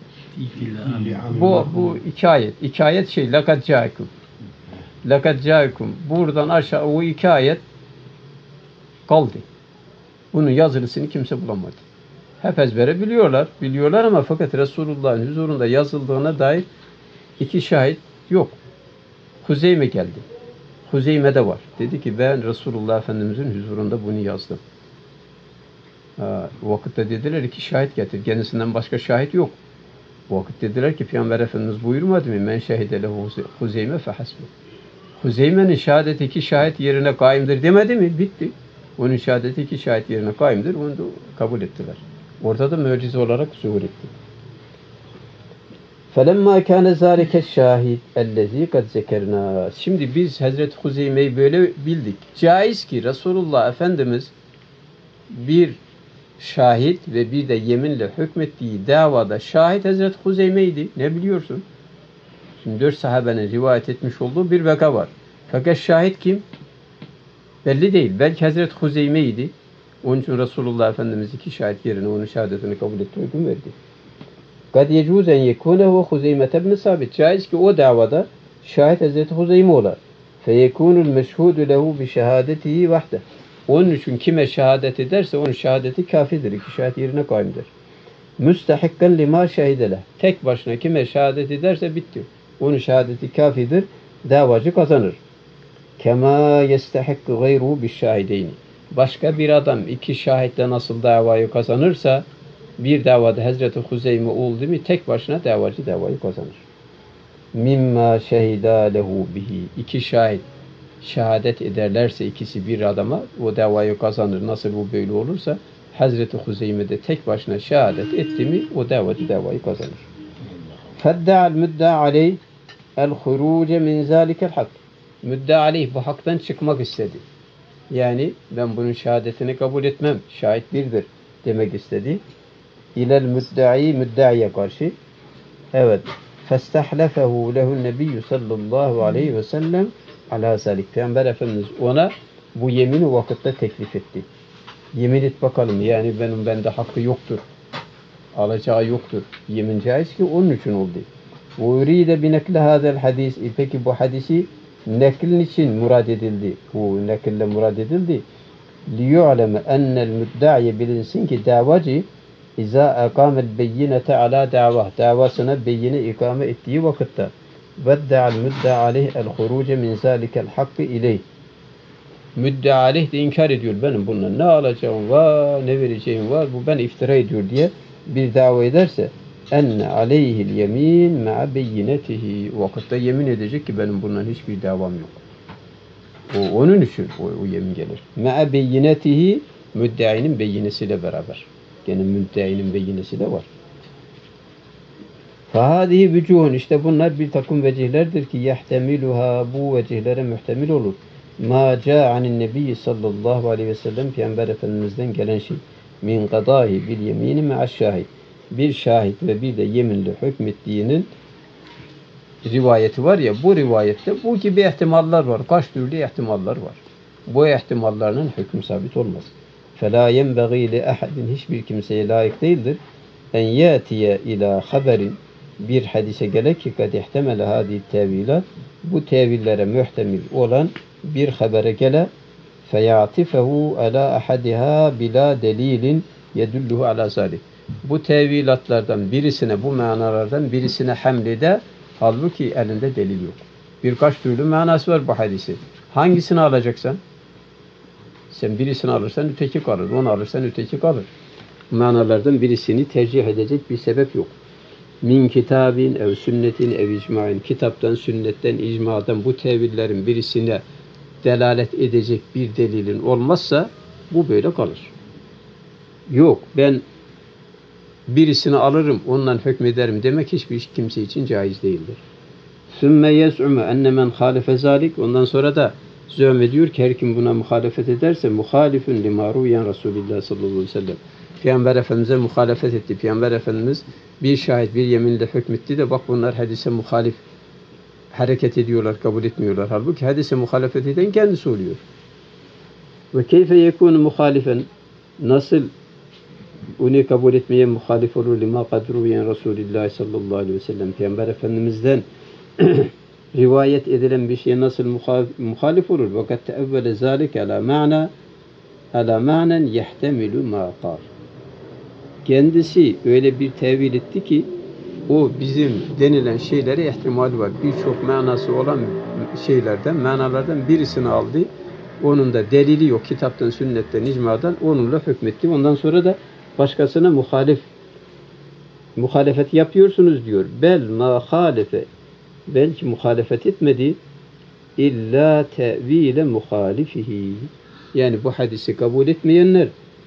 Bu iki ayet. İki ayet şey lekad caikum. Lekad caikum. Buradan aşağı o iki ayet kaldı. Bunun yazılısını kimse bulamadı. Hep ezbere biliyorlar. Biliyorlar ama fakat Resulullah'ın huzurunda yazıldığına dair iki şahit yok. Huzeyme geldi. Huzeyme de var. Dedi ki ben Resulullah Efendimizin huzurunda bunu yazdım. O vakitte dediler iki şahit getir. Kendisinden başka şahit yok. O vakit dediler ki Peygamber Efendimiz buyurmadı mı? Men şehide lehu Huzeyme fehasbu. Huzeyme'nin şehadeti iki şahit yerine kaimdir demedi mi? Bitti. Onun şehadeti iki şahit yerine kaimdir. Onu da kabul ettiler. Orada da mucize olarak zuhur etti. فَلَمَّا كَانَ ذَٰلِكَ الشَّاهِدْ اَلَّذ۪ي قَدْ ذَكَرْنَا. Şimdi biz Hazreti Huzeyme'yi böyle bildik. Caiz ki Resulullah Efendimiz bir şahit ve bir de yeminle hükmettiği davada şahit Hazreti Huzeyme'ydi. Ne biliyorsun? Şimdi 4 sahabenin rivayet etmiş olduğu bir vaka var. Fakat şahit kim? Belli değil. Belki Hazreti Huzeyme'ydi. Onun için Resulullah Efendimiz 2 şahit yerine onun şehadetini kabul etti, hüküm verdi. قَدْ يَجُوزَ اَنْ يَكُونَ هُوَ خُزَيْمَةَ بْنِ sabit. Caiz ki o davada şahit Hazreti Huzeyme olar. فَيَكُونُ الْمَشْهُودُ لَهُ بِشَهَادَتِهِ وَحْدَهِ. Onun için kime şehadet ederse onun şehadeti kafidir. 2 şahit yerine kaimdir. مُسْتَحِقًّا لِمَا شَهِدَ لَهُ. Tek başına kime şehadet ederse bitti. Onun şehadeti kafidir. Davacı kazanır. كَمَا يَسْتَحِقُّ غَيْرُهُ بِالشَّاهِدَيْنِ. Başka bir adam 2 şahitle nasıl davayı kazanırsa bir davada Hazreti Huzeyme oldu mu tek başına davacı davayı kazanır. Mimma şehida lehu bihi. 2 şahit şehadet ederlerse ikisi bir adama o davayı kazanır. Nasıl bu böyle olursa Hazreti Huzeyme de tek başına şehadet etti mi o davacı davayı kazanır. Fedda'al müdda aleyh el-huruce min zalikel hak. Müdda aleyh bu haktan çıkmak istedi. Yani ben bunun şehadetini kabul etmem. Şahit birdir demek istedi. İlel müdda'i müdda'iye karşı. Evet. Festehlefehu lehun nebiyyü sallallahu aleyhi ve sellem ala zalik. Peygamber Efendimiz ona bu yemini vakitte teklif etti. Yemin et bakalım. Yani bende hakkı yoktur. Alacağı yoktur. Yemin caiz ki onun için oldu. Ve uride binekle hadel hadis. Peki bu hadisi neklin için murad edildi. Bu nekille murad edildi. Liyu'leme ennel müdda'i bilinsin ki davacı İza akamel beyinete ala dava. Davasına beyine ikame ettiği vakitte vedda'al müdda aleyh el huruce min zalikel hakkı ileyh. Müdda aleyh de inkar ediyor. Benim bundan ne alacağım var, ne vereceğim var, bu ben iftira ediyor diye bir dava ederse enne aleyhil yemin ma'a beyinetihi. Vakitte yemin edecek ki benim bundan hiçbir davam yok. Onun için o yemin gelir. Ma'a beyinetihi müddainin beyinesiyle beraber. Gene müddeinin beyinesi de var. Fahadihi vücuhun. İşte bunlar bir takım vecihlerdir ki yahtemiluha bu vecihlere muhtemil olur. Ma ca'anin nebiyyi sallallahu aleyhi ve sellem Peygamber Efendimiz'den gelen şey. Min qadahi bil yemini me'aşşahid. Bir şahit ve bir de yeminle hükmettiğinin rivayeti var ya, bu rivayette bu gibi ihtimaller var. Kaç türlü ihtimaller var. Bu ihtimallerinin hükmü sabit olmaz. فَلَا يَنْبَغِي لِأَحَدٍ hiçbir kimseye layık değildir. En yatiye ila haberin bir hadise gerek ki kad ihtemele hadi tevilat bu tevillere muhtemil olan bir habere gele feyatifehu ala ahadiha bila delilin yedulluhu ala zalik. Bu tevilatlardan birisine, bu manalardan birisine hamlede halbuki elinde delil yok. Birkaç türlü manası var bu hadisi. Hangisini alacaksan? Sen birisini alırsan öteki kalır. Onu alırsan öteki kalır. Manalardan birisini tercih edecek bir sebep yok. Min kitabin ev sünnetin ev icmain. Kitaptan, sünnetten, icmadan bu tevillerin birisine delalet edecek bir delilin olmazsa bu böyle kalır. Yok ben birisini alırım ondan hükmederim demek hiçbir kimse için caiz değildir. Sümme yes'umu enne men halife zalik. Ondan sonra da ediyor ki her kim buna muhalefet ederse muhalifun lima ruyen Resulullah sallallahu aleyhi ve sellem. Peygamber Efendimiz'e muhalefet etti. Peygamber Efendimiz bir şahit bir yeminle hükmetti de bak bunlar hadise muhalif hareket ediyorlar, kabul etmiyorlar. Halbuki hadise muhalefet eden kendisi oluyor. Ve keyfe yekunu muhalifen nasıl onu kabul etmeye muhalif olur lima kadruyen Resulullah sallallahu aleyhi ve sellem. Peygamber Efendimiz'den rivayet edilen bir şeye nasıl muhalif olur? Fakat teevvele zalik ala ma'nen yehtemilu ma qal. Kendisi öyle bir tevil etti ki o bizim denilen şeylere ihtimali var. Birçok manası olan şeylerden, manalardan birisini aldı. Onun da delili yok. Kitaptan, sünnetten, icmadan onunla hükmetti. Ondan sonra da başkasına muhalefet yapıyorsunuz diyor. Bel ma halefe belki muhalefet etmedi illa tevile muhalifihi. Yani bu hadisi kabul etmeyenler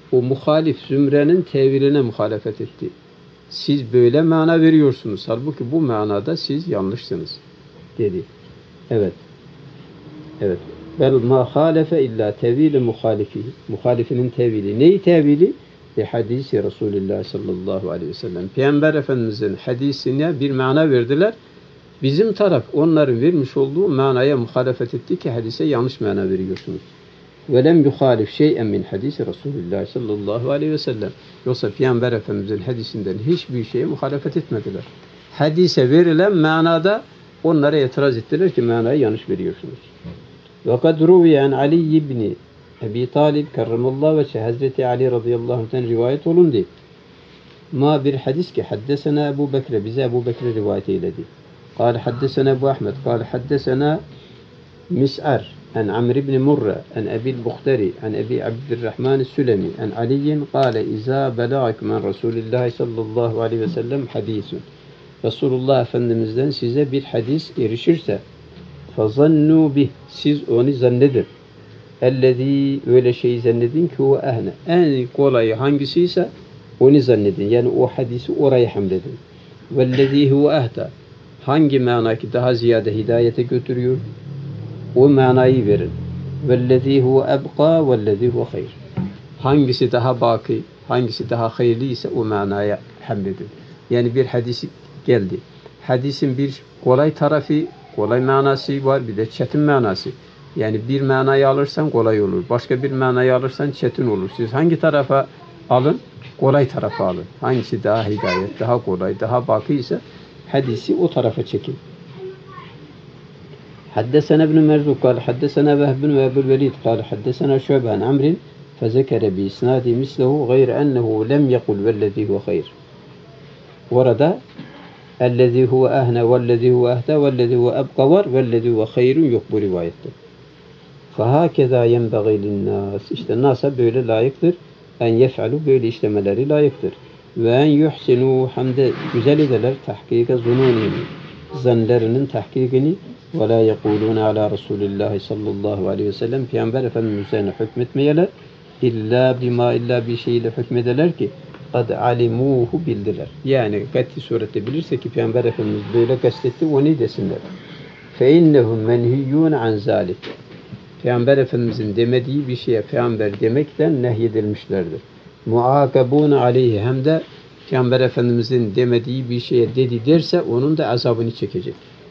o muhalif zümrenin teviline muhalefet etti. Siz böyle mana veriyorsunuz. Halbuki bu manada siz yanlışsınız dedi. Evet. Evet. Bel ma halefe illa tevili muhalifi. Muhalifinin tevili. Neyi tevili? Hadisi Resulullah sallallahu aleyhi ve sellem. Peygamber Efendimizin hadisine bir mana verdiler. Bizim taraf onların vermiş olduğu manaya muhalefet etti ki hadise yanlış mana veriyorsunuz. Ve lem yuhalif şey'en min hadisi Resulullah sallallahu aleyhi ve sellem. Yoksa Peygamber Efendimizin hadisinden hiçbir şeye muhalefet etmediler. Hadise verilen manada onlara itiraz ettiler ki manayı yanlış veriyorsunuz. Ve kad ruviye an Ali ibn Ebi Talib kerramallahu veçhe Hazreti Ali radıyallahu anh'ten rivayet olundu. Ma bir hadis ki haddesena Ebu Bekre bize Ebu Bekre rivayet eyledi. قال حدثنا أبو أحمد قال حدثنا مسعر عن عمرو بن مرة عن أبي البختري عن أبي عبد الرحمن السلمي عن علي قال إذا بلغكم من رسول الله صلى الله عليه وسلم حديث Resulullah Efendimiz'den size bir hadis erişirse فَظَنُّوا bih siz onu zannedin. اَلَّذ۪ي öyle şeyi zannedin ki o ehne. En kolayı hangisiyse onu zannedin. Yani o hadisi oraya hamledin. وَالَّذ۪ي هُوَ اَهْدَى hangi mana ki daha ziyade hidayete götürüyor? O manayı verin. وَالَّذ۪ي هُوَ اَبْقَى وَالَّذ۪ي هُوَ خَيْرٌ hangisi daha baki, hangisi daha hayırlı ise o manaya hamledin. Yani bir hadis geldi. Hadisin bir kolay tarafı, kolay manası var, bir de çetin manası. Yani bir manayı alırsan kolay olur. Başka bir manayı alırsan çetin olur. Siz hangi tarafa alın? Kolay tarafa alın. Hangisi daha hidayet, daha kolay, daha baki ise hadisi o tarafa çekin. Haddesena ibn Merzuk قال حدثنا وهب بن أبي الوليد قال حدثنا شعبة عن عمرو فذكر بإسناد مثله غير أنه لم يقل والذي هو خير. Orada الذي هو أهنى والذي هو أهدى والذي هو أبقى var والذي هو خير yok bu rivayette. فهكذا ينبغي للناس işte nasa böyle layıktır. En yef'alu böyle işlemeleri layıktır. Ve en yuhsinu hamde güzel ederler tahkike zununihim zannlerinin tahkikini ve la yekulune ala Resulillah sallallahu aleyhi ve sellem Peygamber Efendimiz üzerine hükmetmeyeler illa bima illa bir şeyle hükmederler ki kad alimuhu bildiler. Yani kat'i surette bilirse ki Peygamber Efendimiz böyle kastetti onu desinler. Fe innehum menhiyyun an zalik. Peygamber Efendimizin demediği bir şeye peygamber demekten nehyedilmişlerdir. Muakabun aleyhi hem de Peygamber Efendimizin demediği bir şeye dedi derse onun da azabını çekecek.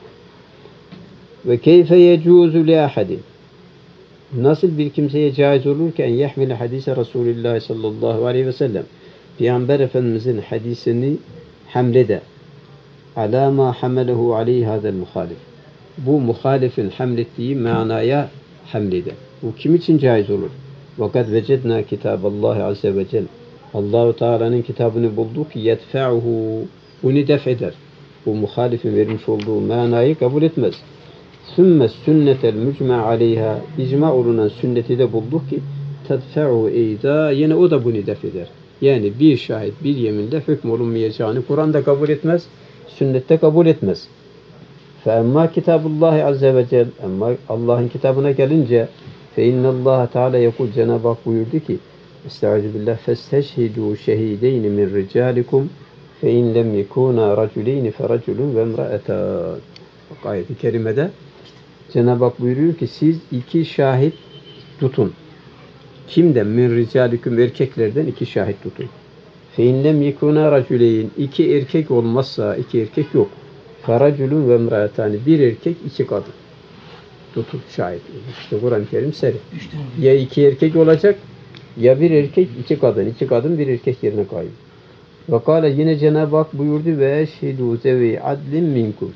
Ve keyfe yecuzu li ahadin nasıl bir kimseye caiz olur ki en yehmile hadise Resulullah sallallahu aleyhi ve sellem Peygamber Efendimizin hadisini hamlede ala ma hamelehu aleyhi hadel muhalif bu muhalifin hamlettiği manaya hamlede. Bu kim için caiz olur? Vakat vecedna kitaballahi azze ve celle Allah-u Teala'nın kitabını bulduk ki yedfe'uhu bunu def eder. Bu muhalifin vermiş olduğu manayı kabul etmez. Sümme sünnetel mücme aleyha icma olunan sünneti de bulduk ki tedfe'u eyda yine o da bunu def eder. Yani bir şahit bir yeminle hükm olunmayacağını Kur'an'da kabul etmez, sünnette kabul etmez. فَاَمَّا كِتَابُ اللّٰهِ عَزَّ وَجَلْ ama Allah'ın kitabına gelince فَاِنَّ اللّٰهَ Teala yekul Cenab-ı Hak buyurdu ki Estağfirullah فَاسْتَشْهِدُوا شَهِيدَيْنِ مِنْ رِجَالِكُمْ فَاِنْ لَمْ يَكُونَا رَجُلَيْنِ فَرَجُلٌ وَاَمْرَأَتَانِ Bak ayet-i kerimede Cenab-ı Hak buyuruyor ki siz iki şahit tutun. Kimden? Min ricalikum erkeklerden iki şahit tutun. فَاِنْ لَمْ يَكُونَا رَجُلَيْنِ iki erkek olmazsa iki erkek yok. Faraculun ve emraatani bir erkek iki kadın tutun şahit. İşte Kur'an-ı Kerim seri. Ya iki erkek olacak ya bir erkek iki kadın. İki kadın bir erkek yerine kayıyor. Ve kâle yine Cenab-ı Hak buyurdu ve eşhidû zevi adlin minkum.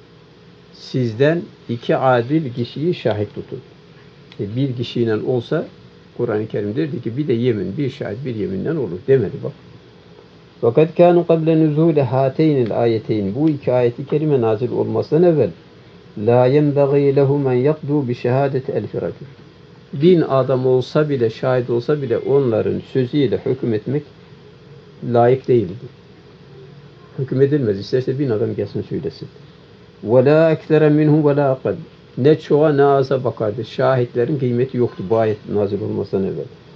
Sizden iki adil kişiyi şahit tutun. Bir kişiyle olsa Kur'an-ı Kerim derdi ki bir de yemin, bir şahit bir yeminden olur demedi bak. Fakat kânu kable nuzûle hâteynil ayeteyn. Bu iki ayeti kerime nazil olmasından evvel lâ yenbagî lehum en yakdû bi şehâdeti elfi racul. Bin adam olsa bile, şahit olsa bile onların sözüyle hüküm etmek layık değildir. Hüküm edilmez. İsterse bin adam gelsin söylesin. وَلَا اَكْثَرَ مِنْهُ وَلَا اَقَلْ. Ne çoğa ne aza bakardı. Şahitlerin kıymeti yoktu bu ayet nazil olmasından evvel.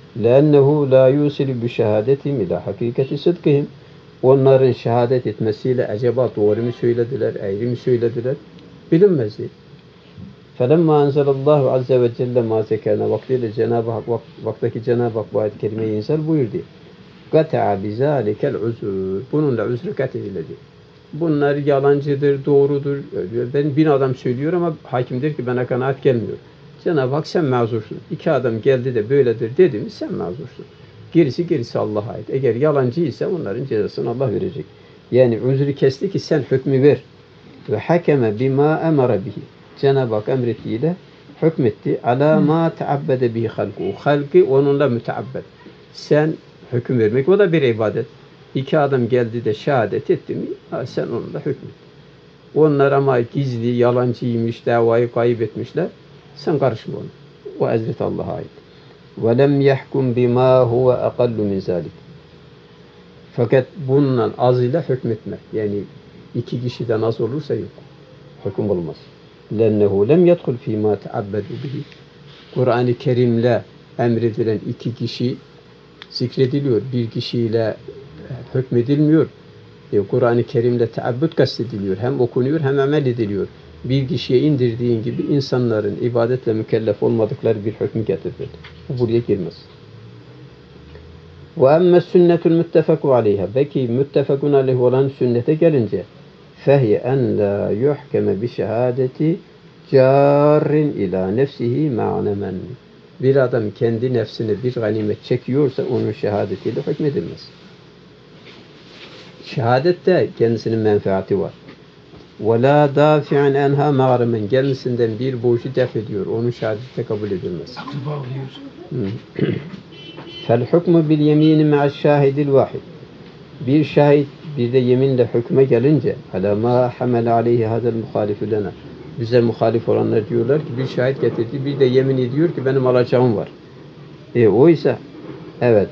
لَاَنَّهُ لَا يُوسِلُ بِشَهَادَتِهِمْ اِلَى حَقِيقَةِ صِدْقِهِمْ Onların şehadet etmesiyle acaba doğru mu söylediler, eğri mi söylediler? Bilinmezdi. فَلَمَّا أَنْزَلَ اللّٰهُ عَزَّ وَجَلَّ مَا زَكَانَ vaktiyle Cenab-ı Hak vaktaki Cenab-ı Hak bu ayet-i kerimeyi inzal buyurdu. قَتَعَ بِذَٰلِكَ الْعُزُورِ Bununla üzrü kat edildi. Bunlar yalancıdır, doğrudur. Ben 1000 adam söylüyor ama hakim der ki bana kanaat gelmiyor. Cenab-ı Hak sen mazursun. 2 adam geldi de böyledir dedi mi sen mazursun. Gerisi Allah'a ait. Eğer yalancı ise onların cezasını Allah verecek. Yani üzrü kesti ki sen hükmü ver. Ve hakeme bima emara bihi. Cenab-ı Hak emrettiğiyle hükmetti. Ala ma teabbede bihi halku. Halkı onunla müteabbed. Sen hüküm vermek o da bir ibadet. 2 adam geldi de şehadet etti mi sen onunla hükmet. Onlar ama gizli, yalancıymış, davayı kaybetmişler. Sen karışma ona. O Hazreti Allah'a ait. وَلَمْ يَحْكُمْ بِمَا هُوَ اَقَلُّ مِنْ ذَٰلِكَ Fakat bununla azıyla hükmetmek. Yani 2 kişiden az olursa yok. Hüküm olmaz. لَنَّهُ لَمْ يَدْخُلْ ف۪ي مَا تَعَبَّدُ بِهِ Kur'an-ı Kerim'le emredilen 2 kişi zikrediliyor. 1 kişiyle hükmedilmiyor. Kur'an-ı Kerim'le teabbüt kastediliyor. Hem okunuyor hem amel ediliyor. 1 kişiye indirdiğin gibi insanların ibadetle mükellef olmadıkları bir hükmü getirir. Bu buraya girmez. وَاَمَّا السُنَّةُ الْمُتَّفَقُ عَلَيْهَا Peki müttefakun aleyh olan sünnete gelince فَهِيَ اَنْ لَا يُحْكَمَ بِشَهَادَةِ جَارٍ اِلَى نَفْسِهِ مَعْنَمًا Bir adam kendi nefsine bir ganimet çekiyorsa onun şehadetiyle hükmedilmez. Şehadette kendisinin menfaati var. وَلَا دَافِعًا اَنْهَا مَغْرَمًا Kendisinden bir borcu def ediyor. Onun şehadeti kabul edilmez. فَالْحُكْمُ بِالْيَم۪ينِ مَعَ الشَّاهِدِ الْوَاحِدِ Bir şahit bir de yeminle hükme gelince عَلَى مَا حَمَلَ عَلَيْهِ هَذَا الْمُخَالِفُ لَنَا Bize muhalif olanlar diyorlar ki bir şahit getirdi, bir de yemin ediyor ki benim alacağım var. Oysa evet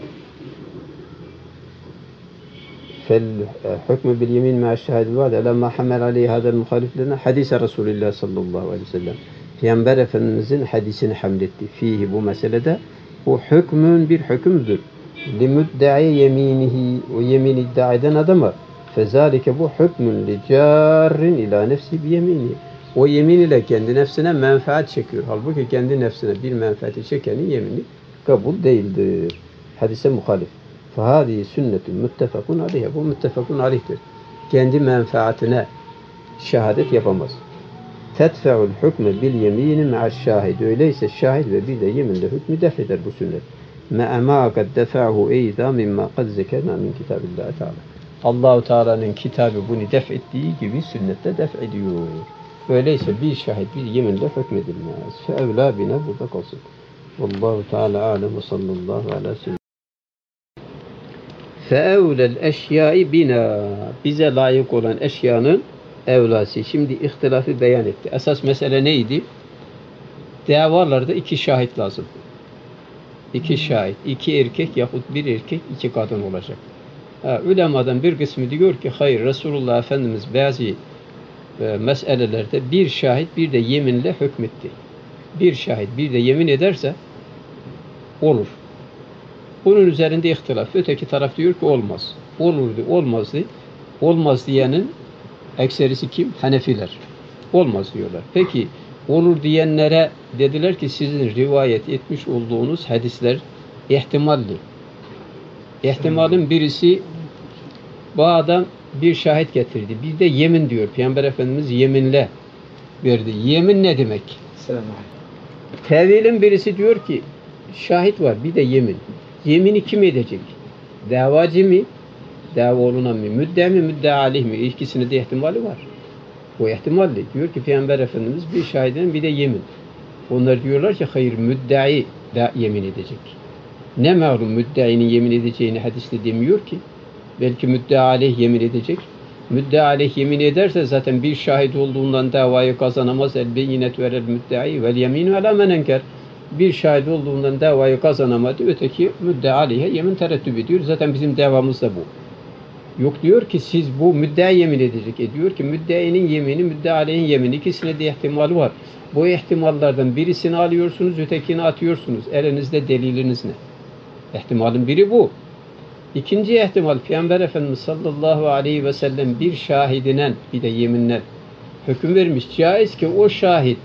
فالحكم باليمين مع الشهادة الواحدة لما حمل عليه هذا المخالف لنا حديث رسول الله sallallahu aleyhi ve sellem Peygamber Efendimizin hadisini hamletti. Fihi bu meselede o hükmün bir hükümdür. Limudda'i yeminihi o yemin iddia eden adama fezalike bu hükmün li carrin ila nefsi bi yemini. O yemin ile kendi nefsine menfaat çekiyor. Halbuki kendi nefsine bir menfaati çekenin yemini kabul değildir. Hadise muhalif. فَهَذِهِ سُنَّةٌ مُتَّفَقٌ عَلَيْهَا Bu müttefakun aleyhtir. Kendi menfaatine şehadet yapamaz. تَدْفَعُ الْحُكْمَ بِالْيَم۪ينِ مَعَ الشَّاهِدِ Öyleyse şahit ve bir de yeminle hükmü def eder bu sünnet. مَا قَدْ دَفَعُهُ اَيْدًا مِمَّا قَدْ زَكَرْنَا مِنْ كِتَابِ اللّٰهِ Teala. Allah-u Teala'nın kitabı bunu def ettiği gibi sünnette def ediyor. Öyleyse bir şahit bir yeminle hükmedilmez. فَاَوْلَا بِنَا burada kalsın. Vallahu Teala alem ve sallallahu ala sellem. فَاَوْلَ الْاَشْيَاءِ bina Bize layık olan eşyanın evlası. Şimdi ihtilafı beyan etti. Esas mesele neydi? Davalarda 2 şahit lazım. 2 şahit. 2 erkek yahut 1 erkek 2 kadın olacak. Ulemadan bir kısmı diyor ki hayır Resulullah Efendimiz bazı meselelerde bir şahit bir de yeminle hükmetti. Bir şahit bir de yemin ederse olur. Bunun üzerinde ihtilaf. Öteki taraf diyor ki olmaz. Olurdu, olmazdı. Olmaz diyenin ekserisi kim? Hanefiler. Olmaz diyorlar. Peki olur diyenlere dediler ki sizin rivayet etmiş olduğunuz hadisler ihtimalli. İhtimalin birisi bu adam bir şahit getirdi. Bir de yemin diyor. Peygamber Efendimiz yeminle verdi. Yemin ne demek? Tevilin birisi diyor ki şahit var bir de yemin. Yemini kim edecek? Davacı mı? Dava olunan mı? Müdde mi? Müdde aleyh mi? İkisinde de ihtimali var. O ihtimalli. Diyor ki Peygamber Efendimiz bir şahiden bir de yemin. Onlar diyorlar ki hayır müddai da yemin edecek. Ne malum müddainin yemin edeceğini hadiste demiyor ki. Belki müdde aleyh yemin edecek. Müdde aleyh yemin ederse zaten bir şahit olduğundan davayı kazanamaz. El beyinet verel müddai vel yeminu ala men enker. Bir şahit olduğundan davayı kazanamadı. Öteki müdde aleyhe yemin terettüp ediyor. Zaten bizim davamız da bu. Yok diyor ki siz bu müddai yemin edecek. Diyor ki müddainin yemini, müdde aleyhin yemini ikisine de ihtimal var. Bu ihtimallardan birisini alıyorsunuz, ötekini atıyorsunuz. Elinizde deliliniz ne? İhtimalin biri bu. İkinci ihtimal, Peygamber Efendimiz sallallahu aleyhi ve sellem bir şahidinen, bir de yeminle hüküm vermiş. Caiz ki o şahit,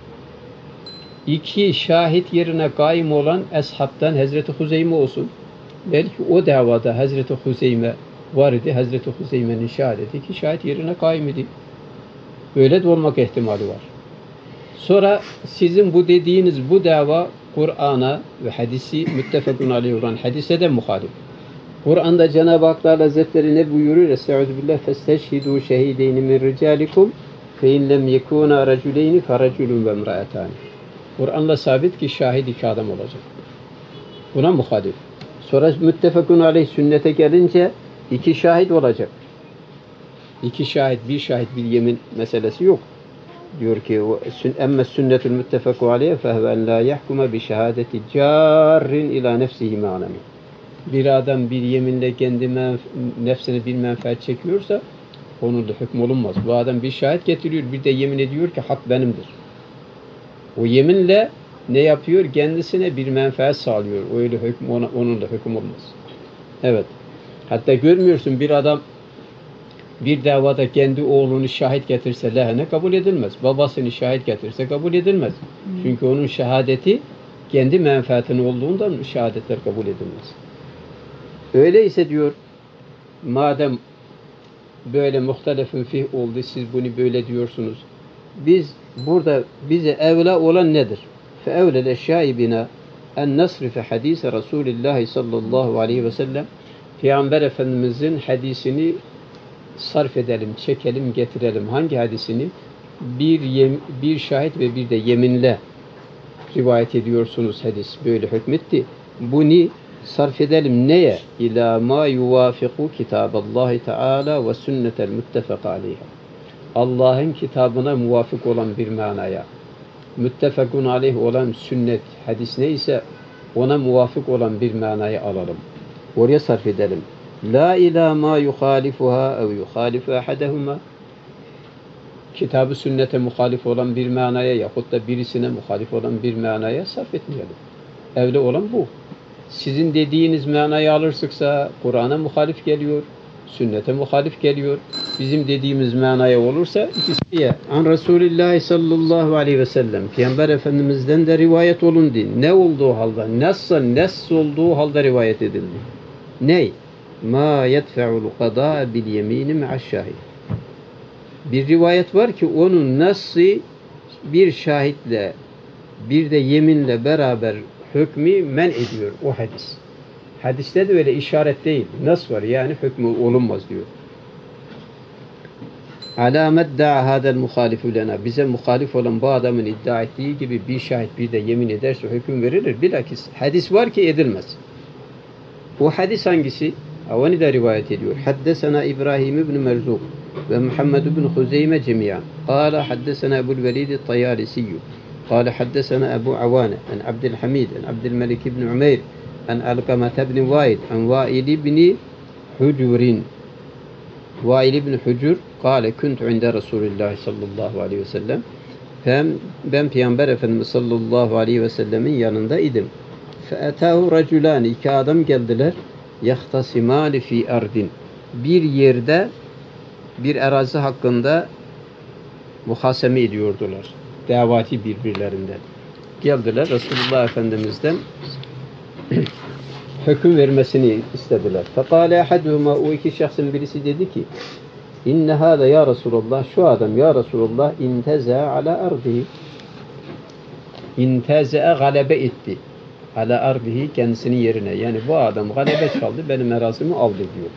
iki şahit yerine kaim olan eshabtan Hazreti Huzeyme olsun. Belki o davada Hazreti Huzeyme var idi. Hazreti Huzeyme'nin şehadeti iki şahit yerine kaim idi. Öyle de olmak ihtimali var. Sonra sizin bu dediğiniz bu dava Kur'an'a ve hadisi müttefakun aleyh olan hadise de muhalif. Kur'an'da Cenab-ı Hak Hazretleri ne buyuruyor? Estağfirullah, festeşhidû şehideyni min ricalikum fe in lem yekûnâ raculeyni feraculun ve imra'etâni. Kur'an'la sabit ki şahit iki adam olacak. Buna muhalif. Sonra müttefakun aleyh sünnete gelince iki şahit olacak. İki şahit, bir şahit, bir yemin meselesi yok. Diyor ki emme sünnetul müttefeku aleyhe fehve en la yahkuma bi şehadeti carrin ila nefsihi ma'lemi. Bir adam bir yeminle kendi nefsine bir menfaat çekiyorsa onun da hükmü olunmaz. Bu adam bir şahit getiriyor, bir de yemin ediyor ki hak benimdir. O yeminle ne yapıyor? Kendisine bir menfaat sağlıyor. Öyle hüküm onun da hüküm olmaz. Evet. Hatta görmüyorsun bir adam bir davada kendi oğlunu şahit getirse lehine kabul edilmez. Babasını şahit getirse kabul edilmez. Çünkü onun şehadeti kendi menfaatinin olduğundan şehadetler kabul edilmez. Öyleyse diyor, madem böyle muhtelefin fih oldu, siz bunu böyle diyorsunuz. Biz burada bize evla olan nedir? Fe evlel eşyâi bina en nasrife hadise Resulillahi sallallahu aleyhi ve sellem. Peygamber Efendimizin hadisini sarf edelim, çekelim, getirelim. Hangi hadisini? Bir şahit ve bir de yeminle rivayet ediyorsunuz, hadis böyle hükmetti. Bunu sarf edelim neye? İlâ mâ yuvâfiku kitâballâhi teâlâ ve sünnetel müttefek aleyha. Allah'ın kitabına muvafık olan bir manaya, müttefekun aleyh olan sünnet, hadis neyse ona muvafık olan bir manayı alalım. Oraya sarf edelim. La ilâ mâ yuhâlifuhâ ev yuhâlifu ahadehumâ. Kitab-ı sünnete muhalif olan bir manaya yahut da birisine muhalif olan bir manaya sarf etmeyelim. Evli olan bu. Sizin dediğiniz manayı alırsak Kur'an'a muhalif geliyor, sünnete muhalif geliyor. Bizim dediğimiz manaya olursa ikisi ya. An Resulullah sallallahu aleyhi ve sellem. Peygamber Efendimiz'den de rivayet olundu. Ne olduğu halde, ness olduğu halde rivayet edildi. Ney? Ma yedfe'ul qada bil yemini ma'aş-şahid. Bir rivayet var ki onun nasıl bir şahitle bir de yeminle beraber hükmü men ediyor o hadis. Hadiste de öyle işaret değil. Nas var yani hükmü olunmaz diyor. Alâ medda'a hâdel muhâlifu lena. Bize muhalif olan bu adamın iddia ettiği gibi bir şahit bir de yemin ederse hüküm verilir. Bilakis hadis var ki edilmez. O hadis hangisi? Onu da rivayet ediyor. Haddesena İbrahim ibn Merzuk ve Muhammed ibn Huzeyme cemiyan. Kâle haddesena Ebu'l Velid Tayâlisiyyü. Kâle haddesena Ebu Avâne an Abdülhamid an Abdülmelik ibn Umeyr an Alkamete ibn Vaid an Vail ibn Hucur'in. Vail ibn Hucur kâle kuntu inde Resulullah sallallahu aleyhi ve sellem. Ben Peygamber Efendimiz sallallahu aleyhi ve sellemin yanında idim. Fe'etâhu raculâni. İki adam geldiler. Yahtasimâni fî ardin. Bir yerde bir arazi hakkında muhaseme ediyordular. Davati birbirlerinden. Geldiler Resulullah Efendimiz'den hüküm vermesini istediler. Fekâle ahaduhuma, o iki şahsın birisi dedi ki İnne hâde ya Resulullah, şu adam ya Resulullah inteze'a ala ardihi. İnteze'a galebe etti. Ala ardihi, kendisinin yerine. Yani bu adam galebe çaldı, benim erazimi aldı diyor.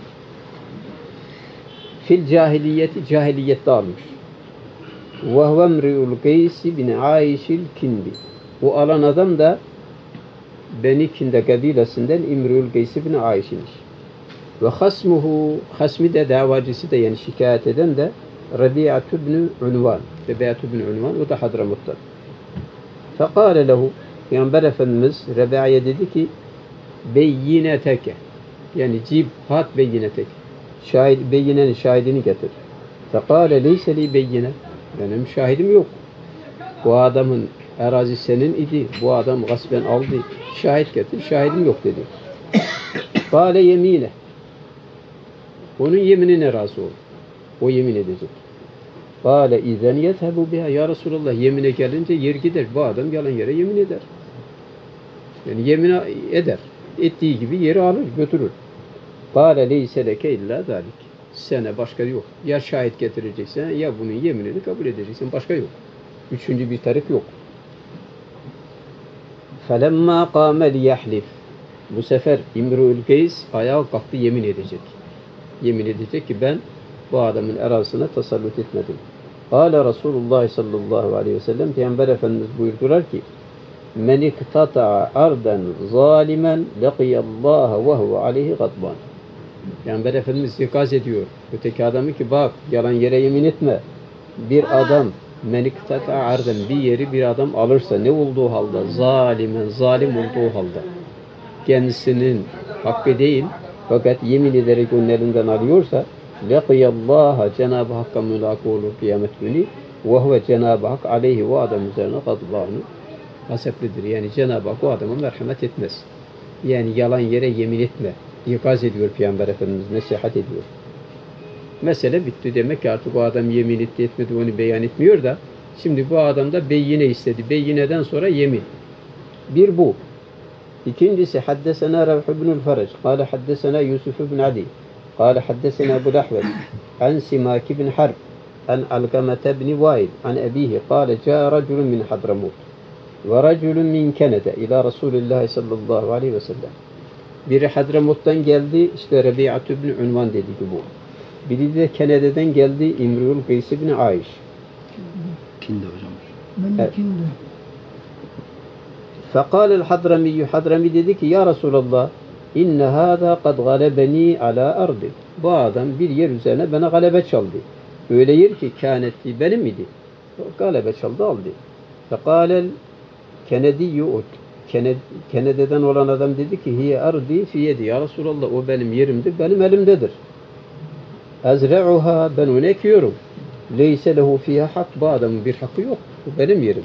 Fil cahiliyeti, cahiliyette almış. Ve huve emri'ul Geysi bin Aişil Kindi. O alan adam da Beni Kinde kabilesinden İmri'ul Geysi bin Aiş'miş. Ve hasmi de davacısı da yani şikayet eden de Rabi'atu bin Unvan. Rabi'atu bin Unvan, o da Hadramut'ta. Fekâle lehu, Peygamber Efendimiz Rabi'ye dedi ki beyineteke, yani cibhat beyineteke, beyinenin şahidini getir. Fekâle leyse li beyine, benim şahidim yok. Bu adamın erazi senin idi, bu adam gasben aldı, şahit getir, şahidim yok dedi. Kâle yemine. Onun yeminine razı ol. O yemin edecek. Kâle izen yezhebu biha. Ya Resulallah, yemine gelince yer gider. Bu adam yalan yere yemin eder. Yani yemin eder. Ettiği gibi yeri alır, götürür. Kâle leyse leke illa zâlik. Sana başka yok. Ya şahit getireceksen ya bunun yeminini kabul edeceksin. Başka yok. Üçüncü bir tarif yok. فَلَمَّا قَامَ لِيَحْلِفْ. Bu sefer İmru'l Qeys ayağa kalktı, yemin edecek. Yemin edecek ki ben bu adamın arasına tasallut etmedim. Kâle Resulullah sallallahu aleyhi ve sellem, Peygamber Efendimiz buyurdular ki men iktata'a ardan zalimen laqiyallaha ve huve aleyhi gadban. Peygamber Efendimiz ikaz ediyor öteki adamı ki bak, yalan yere yemin etme. Bir adam men iktata'a ardan, bir yeri bir adam alırsa ne olduğu halde, zalimen, zalim olduğu halde, kendisinin hakkı değil fakat yemin ederek onun elinden alıyorsa laqiyallaha, Cenab-ı Hakk'a mülaka olur kıyamet günü ve huve Cenab-ı Hak aleyhi, o adam üzerine gadbanı, haseplidir. Yani Cenab-ı Hak o adama merhamet etmez. Yani yalan yere yemin etme. İkaz ediyor Peygamber Efendimiz, nasihat ediyor. Mesele bitti. Demek ki artık o adam yemin etti etmedi onu beyan etmiyor da şimdi bu adam da beyine istedi. Beyineden sonra yemin. Bir bu. İkincisi haddesena Revh ibnül Farac. Kâle haddesena Yusuf ibn Adi. Kâle haddesena Ebu Lahvet. An Simak ibn Harb. An Alkamete ibn Vail. An ebihi. Kâle câ raculun min Hadramut. Ve raculun min Kenede. İlâ Resulullah sallallahu aleyhi ve sellem. Biri Hadramut'tan geldi. İşte Rebi'at ibn Unvan dedi ki bu. Biri de Kenede'den geldi. İmru'l Qeys ibn Ayş. Kindi hocam. Ben kindi. Fekâlel Hadramiyyü. Hadrami dedi ki ya Resulallah inne hâzâ kad galebeni alâ ardi. Bu adam bir yer üzerine bana galebe çaldı. Öyle yer ki kânetti benim idi. Galebe çaldı aldı. Fekâlel Kenediyyü ut. Kenede'den olan adam dedi ki hiye ardi fiyedi. Ya Resulallah o benim yerimdir, benim elimdedir. Ezre'uha, ben onu ekiyorum. Leyse lehu fiha hak, bu adamın bir hakkı yok. Bu benim yerim.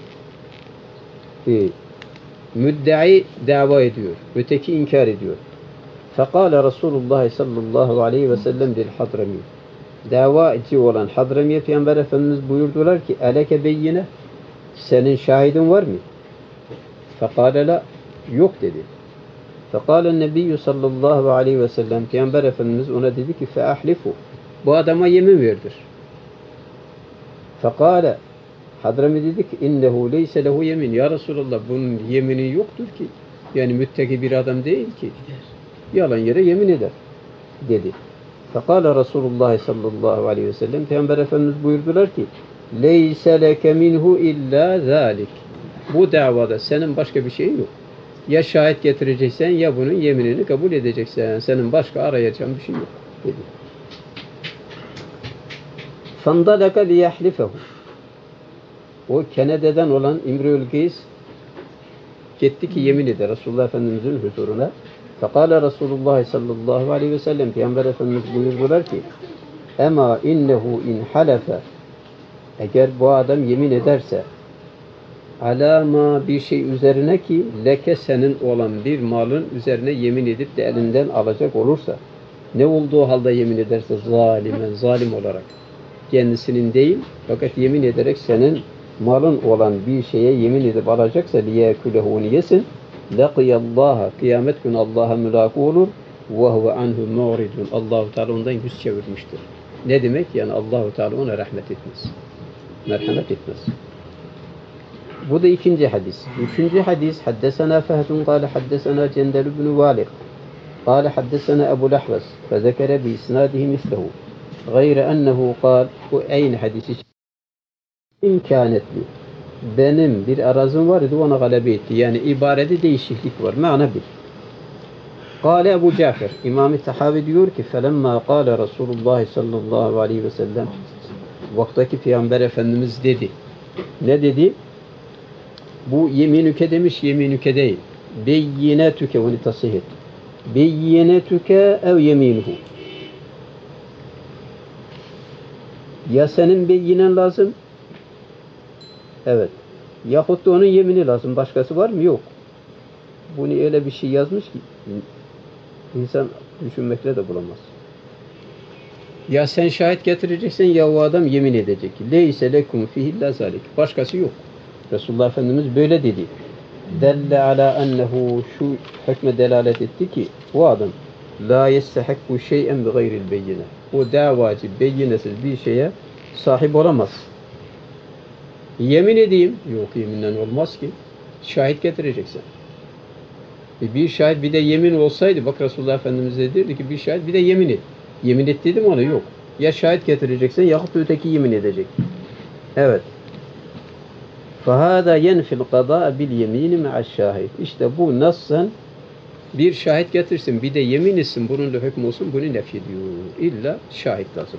Müddai dava ediyor. Öteki inkar ediyor. Fekâle Resulullah sallallahu aleyhi ve sellem lil Hadrami. Davacı olan Hadrami'ye Peygamber Efendimiz buyurdular ki eleke beyyine, senin şahidin var mı? Fekâle la, yok dedi. Fekâle nebiyyü sallallahu aleyhi ve sellem, Peygamber Efendimiz ona dedi ki feahlifu, bu adama yemin verdir. Fekâle, Hadrami dedi ki innehu leyse lehu yemin. Ya Resulallah bunun yemini yoktur ki. Yani müttaki bir adam değil ki. Yalan yere yemin eder dedi. Fekâle Resulullah sallallahu aleyhi ve sellem, Peygamber Efendimiz buyurdular ki leyse leke minhu illa zâlik. Bu davada senin başka bir şeyin yok. Ya şahit getireceksen ya bunun yeminini kabul edeceksen. Senin başka arayacağın bir şey yok dedi. Fandalaka liyahlifehu. O Kenede'den olan İmru'l Qeys gitti ki yemin eder Resulullah Efendimiz'in huzuruna. Fekâle Resulullah sallallahu aleyhi ve sellem, Peygamber Efendimiz buyurdular ki Ema innehu in halefe, eğer bu adam yemin ederse alama bir şey üzerine ki leke senin olan bir malın üzerine yemin edip de elinden alacak olursa, ne olduğu halde yemin ederse zalimen, zalim olarak kendisinin değil fakat yemin ederek senin malın olan bir şeye yemin edip alacaksa liyekulehu, onu yesin. Laqiyallaha, kıyamet günü Allah'a mülaka olur. Ve huve anhu mu'ridun. Allah-u Teala ondan yüz çevirmiştir. Ne demek? Yani Allah-u Teala ona rahmet etmez. Merhamet etmez. Bu da ikinci hadis. Üçüncü hadis haddesena Fehdun kâle haddesena Cendel ibn Valik kâle haddesena Ebu Lahves fezekere bi isnadihi mislehu gayre ennehu kâl, bu aynı hadisi imkanetli. Benim bir arazim var idi, ona galebe etti. Yani ibarede değişiklik var. Ma'na bir. Kâle Ebu Cafer, İmam-ı Tahavi diyor ki felemma kâle Resulullah sallallahu aleyhi ve sellem, vaktaki Peygamber Efendimiz dedi. Ne dedi? Bu yeminüke demiş, yeminüke değil. Beyyinetüke, onu tasih et. Beyyinetüke ev yeminuhu. Ya senin beyinen lazım, evet, yahut da onun yemini lazım. Başkası var mı? Yok. Bunu öyle bir şey yazmış ki İnsan düşünmekle de bulamaz. Ya sen şahit getireceksin ya o adam yemin edecek. Leyse lekum fihi illa zalik. Başkası yok. Resulullah Efendimiz böyle dedi. Delle ala ennehu şu hükme delalet etti ki o adam la yestehakku şey'en bi gayril beyyine. O davacı beyinesiz bir şeye sahip olamaz. Yemin edeyim. Yok, yeminden olmaz ki. Şahit getireceksin. Bir şahit bir de yemin olsaydı, bak Resulullah Efendimiz de derdi ki bir şahit bir de yemin et. Yemin et dedim ona, yok. Ya şahit getireceksin yahut da öteki yemin edecek. Evet. فَهَذَا يَنْفِ الْقَضَاءَ بِالْيَم۪ينِ مَعَ الشَّاهِدِ. İşte bu nasıl bir şahit getirsin, bir de yemin etsin, bunun da hükmü olsun, bunu nefyediyor. İlla şahit lazım.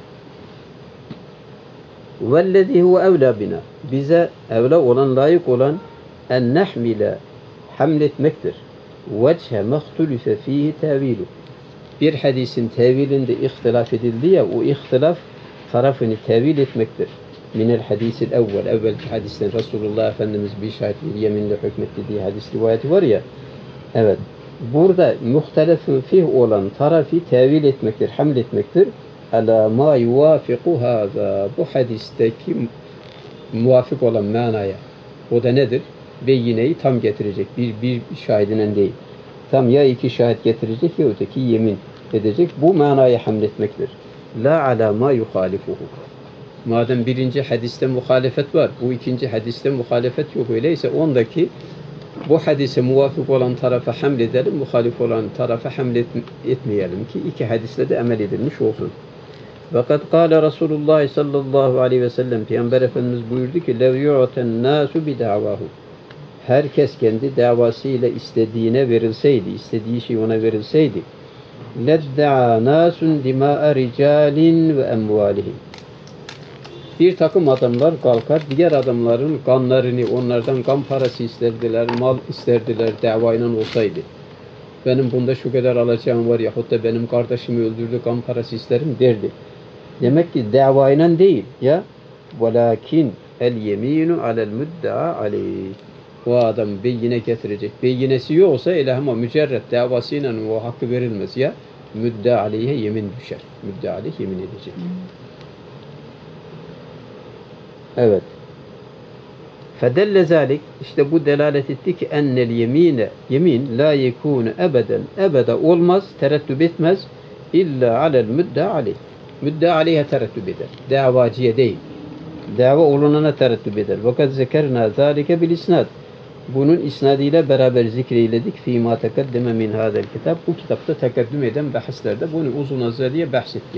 وَالَّذ۪ي هُوَ اَوْلَى بِنَا. Bize evla olan, layık olan en nehmile hamletmektir. وَجْهَ مَخْتُلِفَ ف۪يهِ تَاو۪يلُ. Bir hadisin tevilinde ihtilaf edildi ya, o ihtilaf tarafını tevil etmektir. Minel hadisil evvelki hadisten Resulullah Efendimiz bir şahit bir yeminle hükmetti diye hadis rivayeti var ya, evet, burada muhtelefin fih olan tarafı tevil etmektir, hamletmektir. Ala ma yuvafiku hâzâ. Bu hadisteki muvafık olan manaya. O da nedir? Beyineyi tam getirecek. Bir şahidinen değil. Tam ya iki şahit getirecek ya öteki yemin edecek. Bu manaya hamletmektir. La ala ma yuhalifuhu. Madem birinci hadiste muhalefet var, bu ikinci hadiste muhalefet yok, öyleyse ondaki bu hadise muvafık olan tarafa hamledelim, muhalif olan tarafa hamletmeyelim ki iki hadisle de amel edilmiş olsun. Fakat kâle Resulullah sallallahu aleyhi ve sellem, Peygamber Efendimiz buyurdu ki lev yu'ten nasu bi davahu. Herkes kendi davasıyla istediğine verilseydi, istediği şey ona verilseydi, ledda'a nasun dima'a ricalin ve emvalihim. Bir takım adamlar kalkar, diğer adamların kanlarını, onlardan kan parası isterdiler, mal isterdiler davayla olsaydı. Benim bunda şu kadar alacağım var yahut da benim kardeşimi öldürdü, kan parası isterim derdi. Demek ki davayla değil ya. Velakin el yeminu alel müdda'a aleyh. O adam beyine getirecek. Beyinesi yoksa ilahıma mücerret davasıyla o hakkı verilmez ya. Müdda aleyhe yemin düşer. Müdda aleyh yemin edecek. Evet. Fedelle zalik, işte bu delalet etti ki ennel yemine, yemin la yekûne ebeden, ebede olmaz, tereddüt etmez illa alel müdda aleyh. Müdda aleyhe tereddüt eder. Davacıya değil. Dava olunana tereddüt eder. Fakat zekerna zalike bil isnad. Bunun isnadıyla beraber zikreyledik. Fîmâ tekeddeme min hâzel kitap. Bu kitapta tekeddüm eden bahislerde bunu uzun azaliye bahsetti.